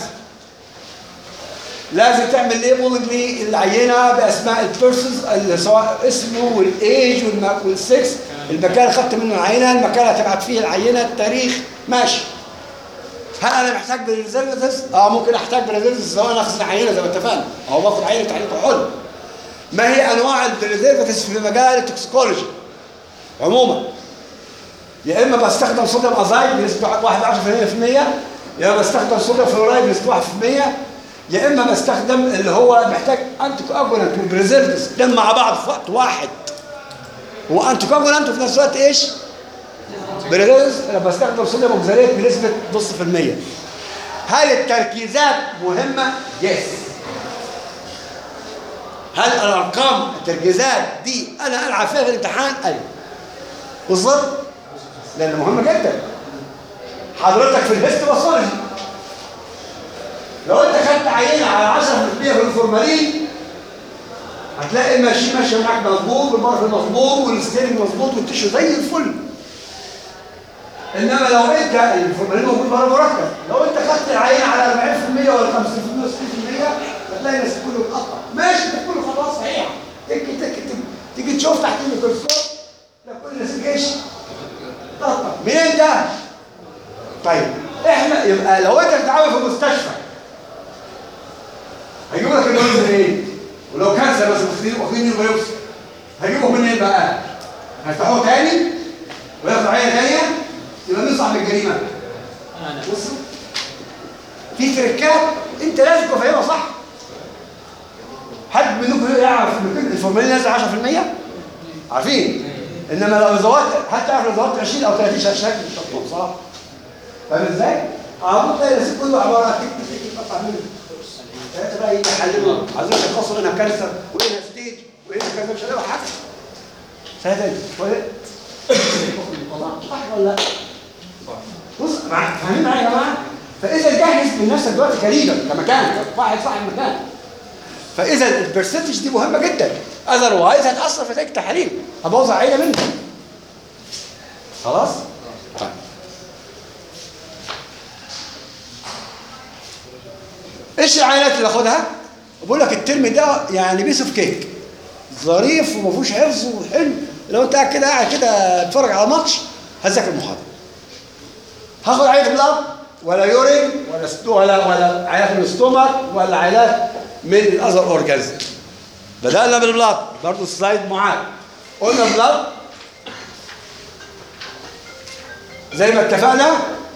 لازم تعمل ليبلنج للعينه باسماء البيرسونز، سواء اسمه والايج والسكس، المكان اللي خدت منه العينه، المكان اللي هتبعت فيه العينه، التاريخ، ماشي. هل انا محتاج بريزرفاتيفز؟ اه ممكن احتاج بريزرفاتيفز سواء انا اخذ عينه زي ما اتفقنا، او باخد عينه عينه كحول. ما هي انواع البريزرفاتيفز في مجال التوكسيكولوجي عموما؟ يا اما بستخدم صوديوم ازايد بنسبه واحد عشرة في المية، يا اما بستخدم صوديوم فلورايد بنسبه واحد في المية، يا اما بستخدم اللي هو محتاج انتي كواجولانت وبريزرفاتيفز الاثنين مع بعض في وقت واحد. هو انتي كواجولانت وفي نفس الوقت ايش؟ بريزرفاتيفز. انا بستخدم صوديوم اوكزاليت بنسبه نص في المية. هل التركيزات مهمه؟ يس. هل الارقام التركيزات دي انا العب فيها في الامتحان؟ ايوه. بالظبط، لان مهمه جدا. حضرتك في الهيستوباثولوجي لو انت خدت عينه على عشرة في المية من الفورمالين هتلاقي الماشي ماشيه معاك مظبوط، والبرف مظبوط، والستيرنج مظبوط، والتيشو زي الفل. انما لو انت الفورمالين موجود بره مركب، لو انت خدت العينه على أربعين في المية ولا خمسين في المية ولا ستين في المية هتلاقي الناس كله اتقطع. ماشي، ده كله خلاص صحيح. تك تك تك تيجي تشوف تحت الميكروسكوب ده كل الناس ايش؟ اتقطع. منين ده؟ طيب احنا يبقى لو انت بتتعامل في مستشفى هيجيبوا لك المريض منين؟ ولو كانسر بس واخدين البيوبسي هيجيبوه منين بقى؟ هيفتحوه تاني وياخدوا عينه ثانيه يبقى نصعب من الجريمه. بصوا في تركات انت لازم تبقى فاهمها صح. حد منكم يعرف ان الفورمالين نازل عشرة في المية؟ عارفين؟ انما لو زودت، هل تعرف لو زودت عشرين او ثلاثين شكل مش هتطلع صح؟ فاهم ازاي؟ عمود تلاقي الناس كله عباره عن تك تك تقطع منه. ثلاثه بقى يجي يحللوا، عايزين يشخصوا هنا كانسر وهنا ستيج وهنا كذا، مش هلاقوا حاجه. ثلاثه ولا صح ولا لا؟ بص فاهمين معايا يا جماعه؟ فاذا جهز من نفسك دلوقتي كليدر كمكان واحد صاحب مكان. فاذا البرسنتج دي مهمه جدا، اذروايز هتاثر في نتائج التحاليل، هبوظ عينه منك. خلاص؟ طيب ايش العينات اللي اخدها؟ بقول لك الترم ده يعني بيس اوف كيك، ظريف وما فيهوش حفظ وحلو. لو انت قاعد كده قاعد كده تتفرج على ماتش هتذاكر المحاضره. هاخد عينه بلاد ولا يورين ولا ستو ولا ولا عينات من الستومك ولا عينات من الاذر اورجانز. بدأنا بالبلاد، برضه سلايد معاد. قلنا بلاد زي ما اتفقنا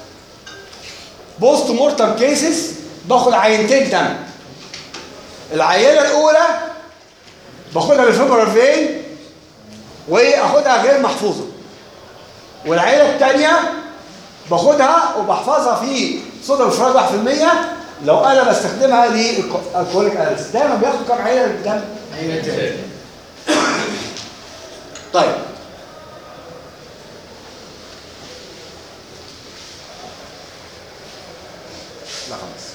بوست مورتم كيسز باخد عينتين دم. العينه الاولى باخدها بالفيبرال فين واخدها غير محفوظه، والعينه الثانيه باخدها وبحفظها في صوديوم فلورايد واحد في المية لو انا بستخدمها للكوليك اناليسيس. دايما بياخد كام عينه بالدم؟ عينتين. طيب لا خلاص.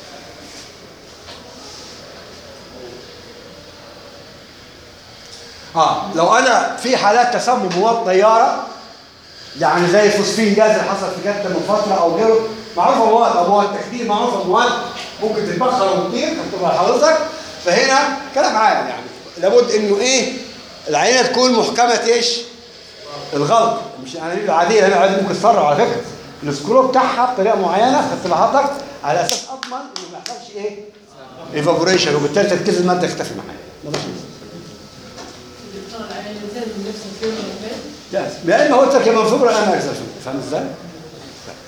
اه لو انا في حالات تسمم مواد طياره يعني زي الفوسفين جاز اللي حصل في جده من فتره او غيره، معروفه مواد او مواد تخدير، معروفه مواد ممكن تتبخر وتطير هتبقى حضرتك. فهنا كلام عام يعني لابد انه ايه العينه تكون محكمه ايش؟ الغلق، مش الانابيب العاديه. الانابيب العاديه ممكن تسرع على فكره، السكرو بتاعها بطريقه معينه خدت لحضرتك على اساس اضمن انه ما يحصلش ايه؟ ايفابوريشن، وبالتالي تركيز الماده يختفي معايا. جاهز. يا اما قلت لك يا منفبره انا اجزل فاهم ازاي؟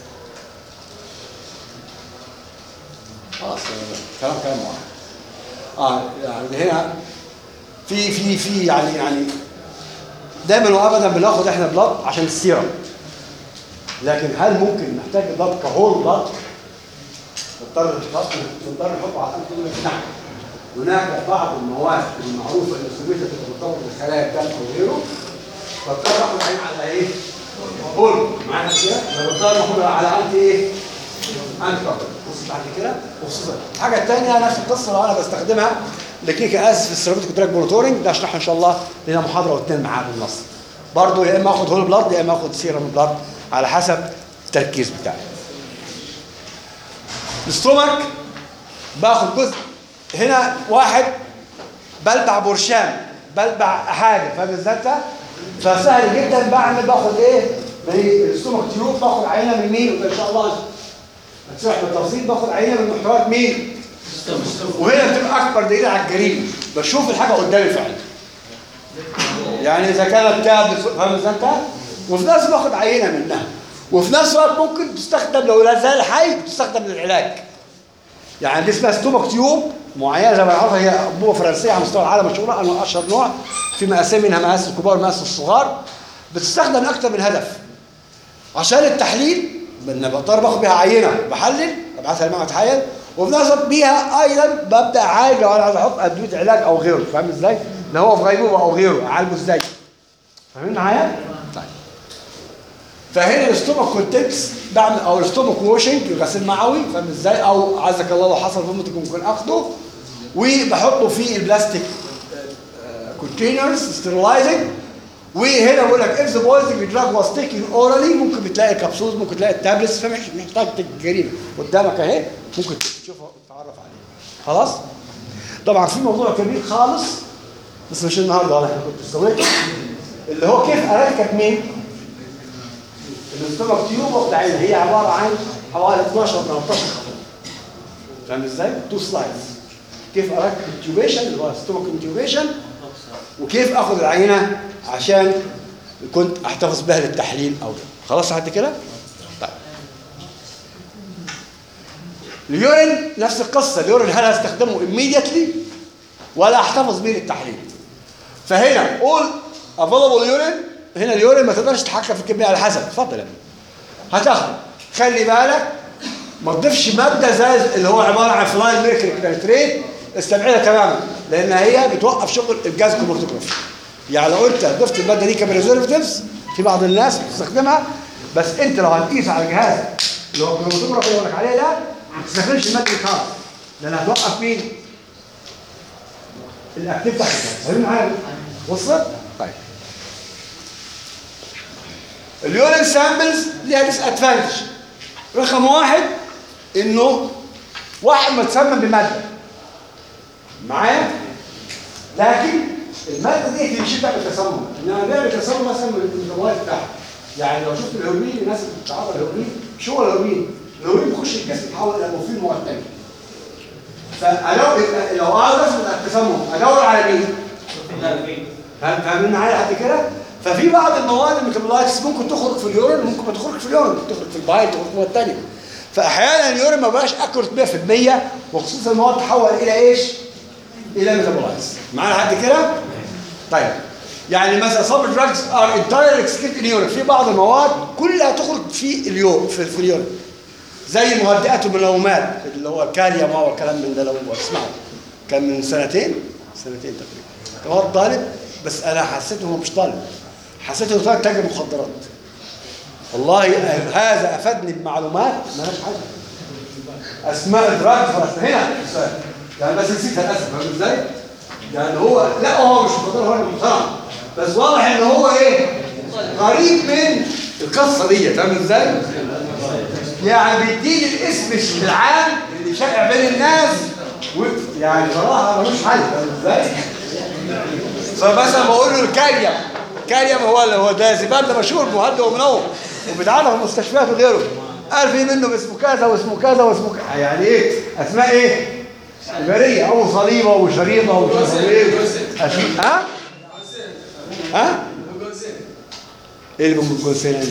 خلاص كلام كلام واحد. اه يعني هنا في في في يعني يعني دايما وابدا بناخد احنا بلاد عشان السيرم، لكن هل ممكن نحتاج بلاد كهول بلاد؟ نضطر نحط نضطر نحطه على الأنف. نعم، هناك بعض المواد المعروفه اللي سميتها تتطور بخلايا الدم او غيره، فاضطر اخد عين على ايه؟ هول معانا كده، فبضطر اخد على انت ايه؟ انت بص بعد كده. وخصوصا الحاجه الثانيه نفس القصه لو انا بستخدمها لكنيك اسف في السيراميك دراج مونيتورنج، ده اشرحها ان شاء الله لنا محاضره واثنين معاه بالنص. برضه يا اما اخد هول بلاد يا اما اخد سيرم بلاد على حسب التركيز بتاعي. الاستومك باخد جزء هنا واحد بلبع برشام، بلبع حاجه، فاهم ازاي؟ فسهل جدا بعمل باخد ايه؟ من الاستومك تيوب، باخد عينه من مين؟ وده ان شاء الله هتشرح بالتفصيل. باخد عينه من محتويات مين؟ وهنا بتبقى اكبر دليل على الجريمه، بشوف الحاجه قدامي فعلا. يعني اذا كانت تابلت، فاهم ازاي؟ وفي نفس الوقت باخد عينه منها، وفي نفس الوقت ممكن تستخدم لو لا زال حي تستخدم للعلاج. يعني دي اسمها ستومك تيوب معينه زي ما نعرفها، هي انبوبه فرنسيه على مستوى العالم مشهوره، انا اشهر نوع، في مقاسين منها مقاس الكبار ومقاس الصغار، بتستخدم اكثر من هدف. عشان التحليل ان بضطر باخد بيها عينه بحلل ابعثها لمعمل تحلل، وفي نفس الوقت بيها ايضا ببدا اعالج لو انا عايز احط ادويه علاج او غيره، فاهم ازاي؟ اللي هو في غيبوبه او غيره اعالجه ازاي؟ فاهمين معايا؟ طيب. فهنا الاستومك كونتكس بعمل او الاستومك ووشنج غسيل معوي، فاهم ازاي؟ او عزك الله لو حصل فمتك ممكن اخده وبحطه في البلاستيك كونتينرز ستيرلايزنج. وهنا بقول لك اف ذا بويزنج دراج واز تيكن اورالي، ممكن بتلاقي كبسول، ممكن تلاقي التابلتس، فمش محتاج الجريمه قدامك اهي، ممكن تشوفها وتتعرف عليها. خلاص؟ طبعا في موضوع كبير خالص بس مش النهارده ولا احنا كنت سويته، اللي هو كيف اركب مين؟ الاستومك تيوب واخد عين، هي عباره عن حوالي اثناشر ثلاثتاشر خطوه. فاهم ازاي؟ تو سلايدز. كيف اركب التيوبيشن اللي هو ستومك انتيوبيشن، وكيف اخذ العينه عشان كنت احتفظ بها للتحليل او ده. خلاص لحد كده؟ طيب. اليورين نفس القصه، اليورين هل هستخدمه immediately ولا احتفظ به للتحليل؟ فهنا all available يورين، هنا اليورين ما تقدرش تتحكم في الكميه على حسب، اتفضل يا ابني. هتاخده، خلي بالك ما تضيفش ماده زي اللي هو عباره عن فلاين ميركوري نيتريت، استبعدها تماما لان هي بتوقف شغل الجهاز الكروماتوجرافي. يعني لو انت ضفت الماده دي كبريزرفتيفز في بعض الناس بتستخدمها، بس انت لو هتقيس على الجهاز اللي هو الكروماتوجرافي اللي بقول لك عليه ده ما تستخدمش الماده دي خالص لان هتوقف مين؟ الاكتيف بتاعك. فاهمين معايا؟ وصلت؟ طيب. اليورين سامبلز ليها ديس ادفانتج. رقم واحد انه واحد متسمم بماده معايا، لكن الماده دي تمشي تعمل تسمم، انما بيعمل تسمم مثلا من المواد بتاعها. يعني لو شفت الهيروين، الناس اللي بتتعرض للهيروين، شو هو الهيروين؟ الهيروين بيخش الجسم يتحول الى مورفين مواد ثانيه. فلو لو عاوز اثبت التسمم ادور على مين؟ فاهمين معايا لحد كده؟ ففي بعض المواد الميتابولايتس ممكن تخرج في اليورين، ممكن ما تخرجش في اليورين، تخرج في البايل، تخرج في مواد ثانيه. فاحيانا اليورين ما بقاش اكورت مية في المية، وخصوصا المواد تتحول الى ايش؟ الى ميتابولايتس. معانا لحد كده؟ طيب. يعني مثلا some drugs are entirely excreted in urine، في بعض المواد كلها تخرج في اليورين في, في اليورين. زي المهدئات والمنومات اللي هو الكاليوم او الكلام من ده، لو اسمعوا كان من سنتين سنتين تقريبا كان هو طالب، بس انا حسيت انه مش طالب، حسيت انه طالب تاجر مخدرات. والله هذا افادني بمعلومات مالهاش حاجه. اسماء الدراجز هنا يعني بس نسيتها للاسف. فاهم ازاي؟ يعني هو لا هو مش مخدر، هو المحترم، بس واضح ان هو ايه؟ قريب من القصه دي. فاهم ازاي؟ يعني بيديني الاسم العام اللي شائع بين الناس، يعني صراحه ملوش حل. فاهم ازاي؟ فمثلا بقول له الكاليوم، الكاليوم هو اللي هو ده زبال، ده مشهور مهدئ ومنوم وبيتعرض في المستشفيات وغيره. قال في منه اسمه كذا واسمه كذا واسمه كذا، يعني ايه؟ اسماء ايه؟ إبرية أو صليبة وشريطة وشريط. ها؟ ها؟ ايه اللي بالجولسين يعني؟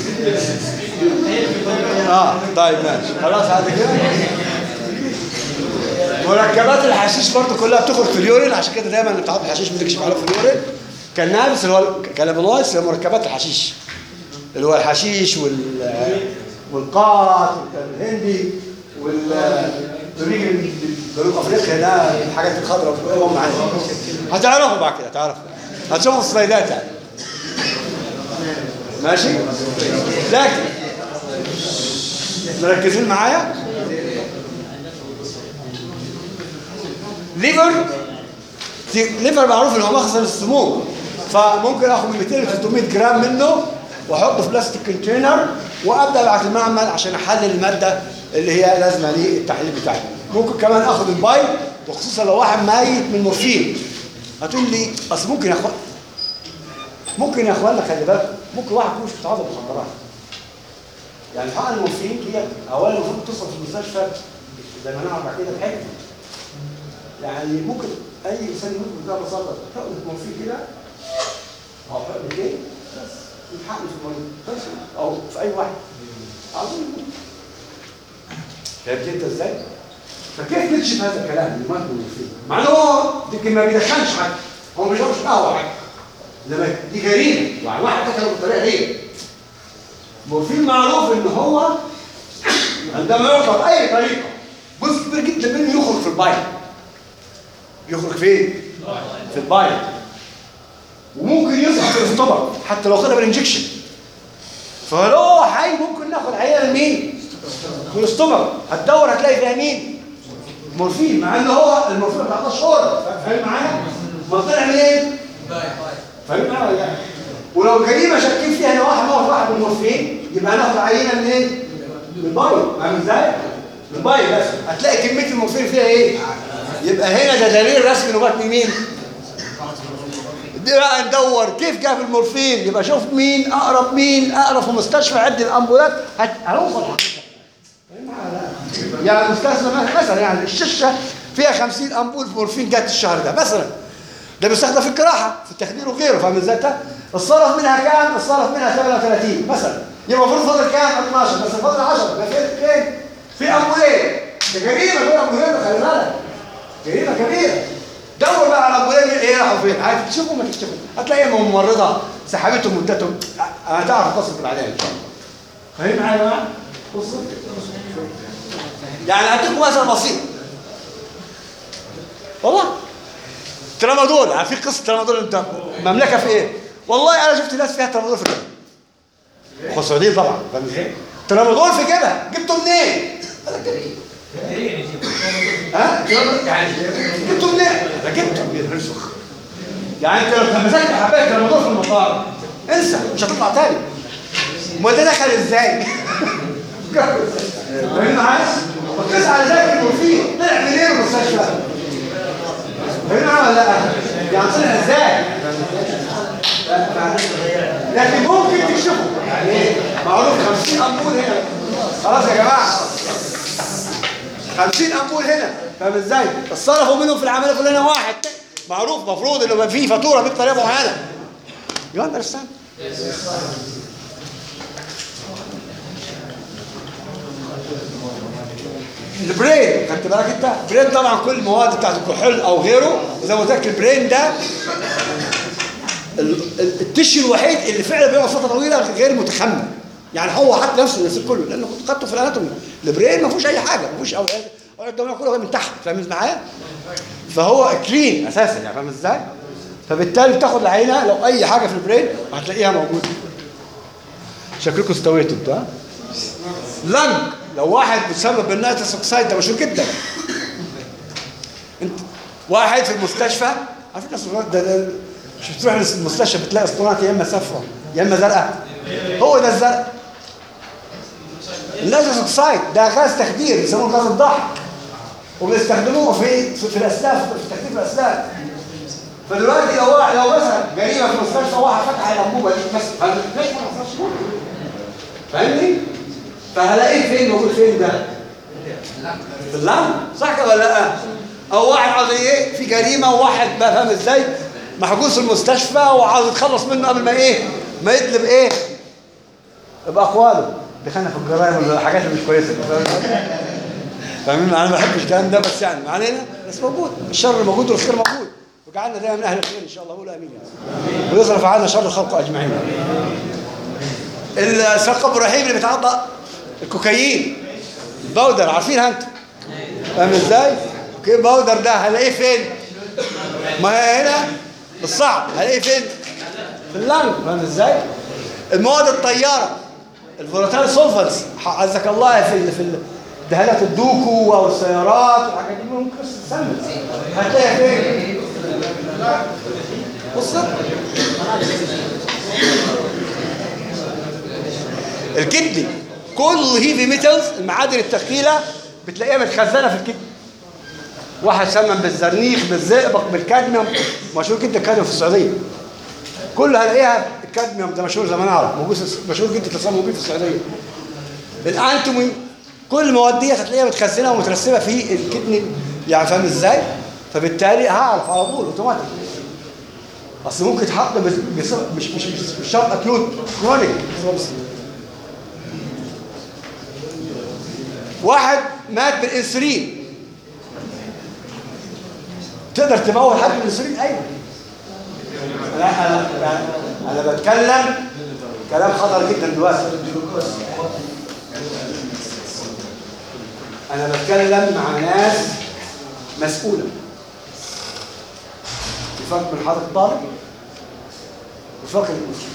اه طيب ماشي خلاص. هذا كده مركبات الحشيش برضه كلها بتخرج في اليورين، عشان كده دايما اللي بتعرف الحشيش بتكشف عليه في اليورين. كالنابس اللي هو الكلابينويدز اللي هو مركبات الحشيش، اللي هو الحشيش وال والقاط والهندي والريج جنوب افريقيا، ده الحاجات الخضراء هم معانا. هتعرفوا بعد كده، هتعرفوا هتشوفوا السلايدات يعني. ماشي؟ لكن مركزين معايا؟ ليفر ليفر معروف ان هو مخزن السموم، فممكن اخد من مئتين ل ثلاثمئة جرام منه واحطه في بلاستيك كونتينر وابدا ابعت المعمل عشان احلل الماده اللي هي لازمه للتحليل بتاعي. ممكن كمان اخد البايل، وخصوصا لو واحد ميت من مورفين. هتقول لي اصل ممكن يا اخوان ممكن يا اخوانا خلي بالك، ممكن واحد يكون مش متعاطى مخدرات. يعني حقن المورفين دي اولا المفروض توصل في المستشفى زي ما نعرف بعد كده بحته. يعني ممكن اي انسان يموت بمنتهى البساطه حقن مورفين كده او حقن كده بس يتحقن في المريض بس او في اي واحد عظيم يموت. فهمت انت ازاي؟ فكيف نكشف هذا الكلام اللي مات من المورفين؟ مع انه هو يمكن ما بيدخنش حاجه، هو ما بيشربش قهوه حاجه، لما دي جريمه يعني واحد قتله بالطريقه دي. المورفين معروف ان هو عندما يعطى باي طريقه جزء كبير جدا منه يخرج في البايل. يخرج فين؟ في البايل. وممكن يصبح في الاستومك حتى لو خدها بالانجكشن. فلو حي ممكن ناخد عينه لمين؟ في الاستومك، هتدور هتلاقي فيها مين؟ مورفين، مع ان هو المورفين ما بيعطاش شهور. فاهم معايا؟ ما طلع منين؟ فاهم معايا ولا لا؟ ولو جريمه شاكين فيها ان واحد موت واحد بالمورفين يبقى هناخد عينه منين؟ من البايل. فاهم ازاي؟ من البايل بس هتلاقي كميه المورفين فيها ايه؟ يبقى هنا ده دليل رسمي انه مات من مين؟ دي بقى ندور كيف جاب المورفين، يبقى شوف مين اقرب مين اقرب في مستشفى عد الامبولات هنوصل لحقيقة. يعني المستشفى مثلا يعني الششه فيها خمسين امبول مورفين جت الشهر ده مثلا، ده بيستخدم في الجراحه في التخدير وغيره. فاهم ازاي؟ الصرف منها كام؟ الصرف منها ثمانية وثلاثين مثلا، يبقى المفروض فاضل كام؟ اثناشر، بس فاضل عشرة. يبقى فين؟ في امبولين. ده جريمه دول امبولين، خلي بالك جريمه كبيره. دور بقى على امبولين ايه راحوا فين؟ هتشوفوا ما تكتشفوا، هتلاقيهم ممرضه سحبتهم مدتهم، هتعرف تصل بعدين ان شاء الله. فاهم معايا بقى؟ بصوا يعني هديكم مثل بسيط والله. ترامادول، يعني في قصه ترامادول انت مملكه في ايه؟ والله انا شفت ناس فيها ترامادول في جيبها. خسرانين طبعا. فاهم ازاي؟ ترامادول في جيبها، جبته منين؟ ها؟ يعني جبته منين؟ ده جبته بيرسخ. يعني انت لو مسكت حبايه ترامادول في المطار انسى مش هتطلع تاني. امال ده دخل ازاي؟ فاهم معايا؟ وقيس على ذلك المورفين طلع منين المستشفى؟ فاهم معايا ولا لا؟ يعني طلع ازاي؟ لكن ممكن تكشفه. يعني ايه؟ معروف خمسين امبول هنا. خلاص يا جماعه خمسين امبول هنا. فاهم ازاي؟ اتصرفوا منهم في العمليه فلانه واحد معروف، مفروض انه يبقى فيه فاتوره بطريقه معينه. يو اندرستاند؟ البرين خدت بالك انت؟ البرين طبعا كل المواد بتاعت الكحول او غيره، وزي ما قلت لك البرين ده التشي الوحيد اللي فعلا بيقعد فتره طويله غير متخمم. يعني هو حط نفسه النسيج كله، لانه كنت خدته في الاناتومي. البرين ما فيهوش اي حاجه، ما فيهوش اوعيه الدمويه كلها من تحت. فاهم معايا؟ فهو كلين اساسا يعني. فاهم ازاي؟ فبالتالي بتاخد العينه لو اي حاجه في البرين هتلاقيها موجوده. شكلكم استويتوا انتوا ها؟ لنج لو واحد بسبب النيتروس اوكسيد ده مشهور جدا. انت واحد في المستشفى على فكره الاسطوانات ده, ده مش بتروح المستشفى بتلاقي اسطوانات يا اما صفراء يا اما زرقاء. هو ده الزرق. النيتروس اوكسيد ده غاز تخدير بيسموه غاز الضحك، وبيستخدموه في في, في الاسلاك، في تخدير الاسلاك. فدلوقتي لو لو مثلا جريمه في المستشفى واحد فتح الانبوبه دي مثلا ليش ما حصلش؟ فاهمني؟ فهلاقيه فين؟ موجود فين ده؟ في اللحم صح كده ولا لا؟ او واحد عاوز ايه؟ في جريمه وواحد بقى فاهم ازاي؟ محجوز في المستشفى وعاوز يتخلص منه قبل ما ايه؟ ما يطلب ايه؟ باقواله. دخلنا في الجرائم والحاجات اللي مش كويسه. فاهمين؟ انا ما بحبش الكلام ده بس يعني ما علينا، بس موجود، الشر موجود والخير موجود، وجعلنا دايما من اهل الخير ان شاء الله. قولوا امين يا رب. ويصرف عنا شر الخلق اجمعين. الثقب الرهيب اللي بيتعاطى الكوكايين باودر، عارفينها انت؟ فاهم ازاي؟ اوكي، باودر ده هلاقيه فين؟ ما هي هنا بالصعب، هلاقيه فين؟ في اللنج. فاهم ازاي؟ المواد الطياره الفولاتايل سولفنتس، عزك الله، في ال في ال دهانات الدوكو او السيارات والحاجات دي ممكن تسمم، هتلاقيها فين؟ بص الكدني، كل الهيفي ميتالز المعادن الثقيله بتلاقيها متخزنه في الكدني. واحد سمم بالزرنيخ بالزئبق بالكادميوم، مشهور جدا الكادميوم في السعوديه، كله هلاقيها الكادميوم ده مشهور زي ما نعرف، موجود مشهور جدا تصمم بيه في السعوديه. الانتومي، كل المواد دي هتلاقيها متخزنه ومترسبه في الكدني، يعني فاهم ازاي؟ فبالتالي هعرف على طول اوتوماتيك. اصل ممكن يتحط مش مش مش مش شرط اكيوت، كرونيك. واحد مات بالانسولين، تقدر تموت حد بالانسولين؟ ايوه. انا انا انا بتكلم كلام خطر جدا دلوقتي. انا بتكلم مع ناس مسؤوله. في فرق بين حاله الطالب وفرق المسؤول.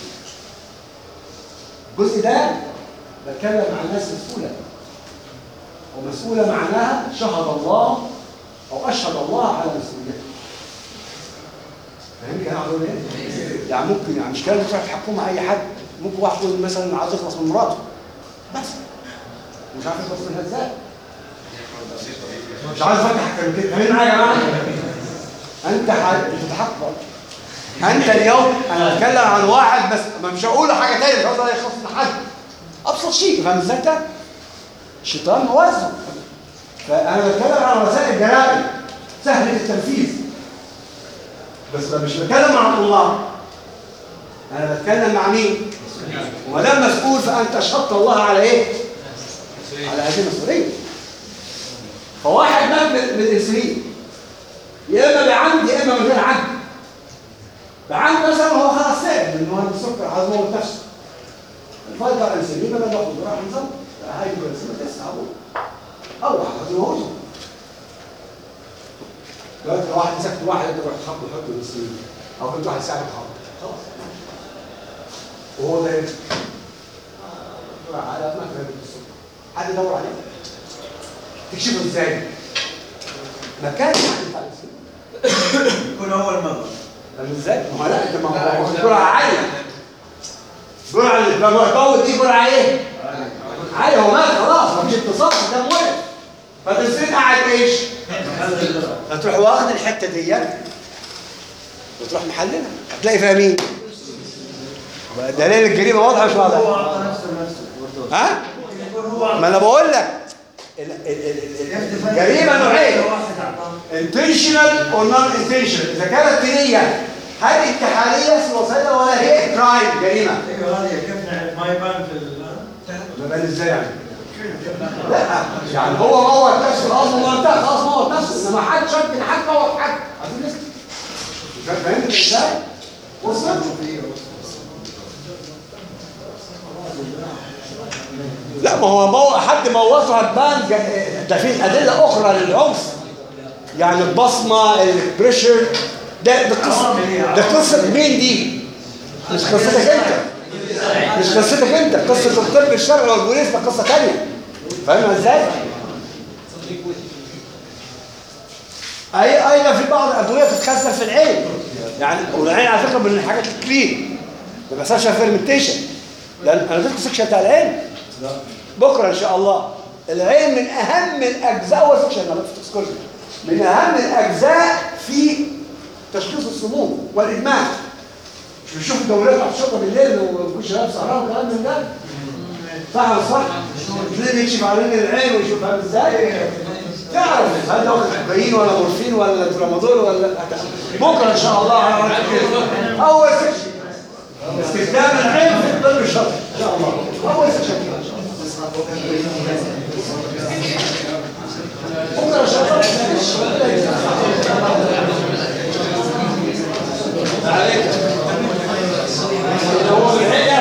الجزء ده بتكلم مع ناس مسؤوله، ومسؤوله معناها شهد الله او اشهد الله على مسؤوليته. فاهمني انا اقول ايه؟ يعني ممكن يعني مش كلام تروح تحكم مع اي حد، ممكن واحد يقول مثلا عايز يخلص من مراته بس مش عارف يخلص منها ازاي، مش عايز افتح كلام كده. فاهمين معايا يا جماعه؟ انت بتتحقق. انت اليوم انا بتكلم عن واحد بس، ما مش هقول حاجه ثانيه، مش هقدر يخلص من حد. ابسط شيء، فاهم ازاي ده؟ الشيطان موزع. فانا بتكلم عن وسائل الجرائم سهله التنفيذ، بس مش بتكلم عن الله، انا بتكلم مع مين؟ وما دام مسؤول فانت اشهدت الله على ايه؟ على هذه المسؤوليه. فواحد مات بالانسولين، يا اما بعمد يا اما من غير عمد. بعمد مثلا هو خلاص سائل من مواد السكر، عايز يموت نفسه. الفايبر انسولين بدل ما ياخد راح نظام هاي الانسولين لسه ابوه او عايز يموته. دلوقتي لو واحد مسكت واحد انت رحت تحط تحط الانسولين، او كنت واحد ساعه تحط خلاص، وهو ده على مكتب السكر، حد يدور عليه تكشفه ازاي؟ مكان يعني بتاع الانسولين يكون هو المرض. فاهم ازاي؟ ما هو لا انت ما هو جرعه عاليه، جرعه المعتوه دي جرعه ايه؟ عاليه. هو مات خلاص، مفيش اتصال، ده موت. فالانسولين قاعد ايش؟ هتروح واخد الحته ديت وتروح محللها، هتلاقي فيها مين؟ دليل الجريمه واضحه مش واضحه؟ هو اعطى نفسه لنفسه. ها؟ يكون هو ما انا بقول لك الجريمه نوعين، انتشنال او نون انتشنال. اذا كانت نيه هل انتحاليه اسمها وسيله ولا هي كرايم جريمه؟ ايوه هذه كيف نعرف ما يبان في ال ما بان ازاي يعني؟ لا يعني هو موت نفسه خلاص، هو انتهى خلاص، موت نفسه، انما حد شك ان حد موت حد. عايزين نسمع فاهمني ازاي؟ وصلت؟ لا ما هو مو... حد موته هتبان. ده في ادله اخرى للعنف، يعني البصمه، البريشر، ده ده قصه، ده قصه مين دي؟ مش قصتك انت، مش قصتك انت، قصه الطب الشرعي والبوليس ده قصه ثانيه. فاهمها ازاي؟ اي ايضا في بعض الادويه بتتخزن في العين، يعني والعين على فكره من الحاجات الكلين ما بيحصلش فيرمنتيشن، لان انا اديتكم السكشن بتاع العين بكره ان شاء الله. العين من اهم الاجزاء، هو السكشن انا بفتكر من اهم الاجزاء في تشخيص السموم والادمان. مش بنشوف الدوريات على الشرطه بالليل وكل شباب سهران وكلام من ده، صح ولا صح؟ ليه بيكشف علينا العين ويشوف فاهم ازاي؟ تعرف هل ده كوكايين ولا مورفين ولا ترامادول ولا بكره ان شاء الله على كده. اول سكشن استخدام العين في الطب الشرعي ان شاء الله، اول سكشن. بكره ان شاء الله. عليك هو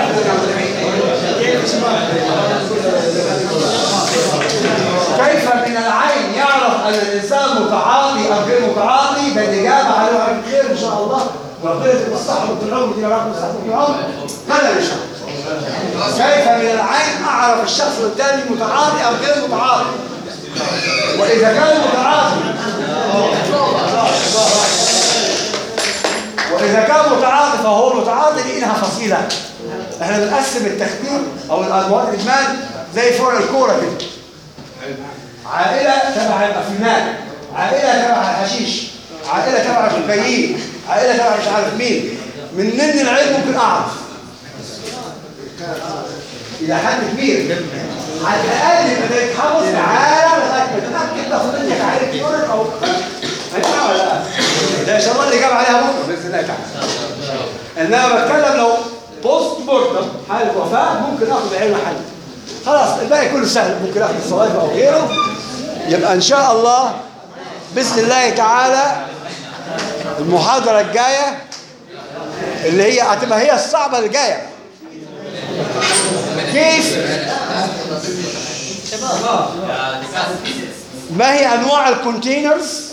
كيف من العين يعرف ان الانسان متعاطي او غير متعاطي؟ ده الاجابه على خير ان شاء الله، وربنا يديك الصحه والعمر ودي معاكم الصحه والعمر. هذا ان شاء الله. كيف من العين اعرف الشخص الثاني متعاطي او غير متعاطي؟ واذا كان متعاطي واذا كان متعاطي فهو متعاطي لانها فصيله. احنا بنقسم التخدير او المواد الادمان زي فرع الكوره كده. عائله تبع الافيونات، عائله تبع الحشيش، عائله تبع الكوكايين، عائله تبع مش عارف مين. من ضمن العلم ممكن اعرف الى حد كبير، على الاقل يبقى يتحفظ تعالى لغايه ما تتاكد تاخد منك عائله يورين او هتسمع ولا لا؟ ده ان شاء الله اللي جاب عليها بكره باذن الله تعالى. انما بتكلم لو بوست مورتم حاله وفاه ممكن اخد عين محل. خلاص الباقي كله سهل، ممكن اخد الصلايف او غيره. يبقى ان شاء الله باذن الله تعالى المحاضره الجايه اللي هي هتبقى هي الصعبه اللي جايه، كيف ما هي انواع الكونتينرز،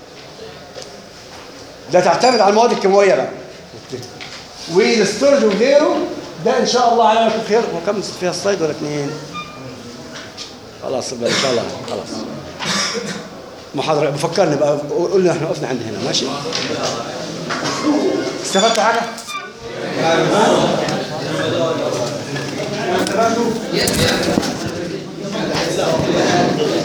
ده تعتمد على المواد الكيماويه بقى والستورج وغيره. ده ان شاء الله على خير. وكم فيها سلايد ولا اثنين؟ خلاص بقى ان شاء الله. خلاص محاضره بفكرني بقى، قول لنا احنا وقفنا عند هنا. ماشي؟ استفدتوا حاجه؟ استفدتوا؟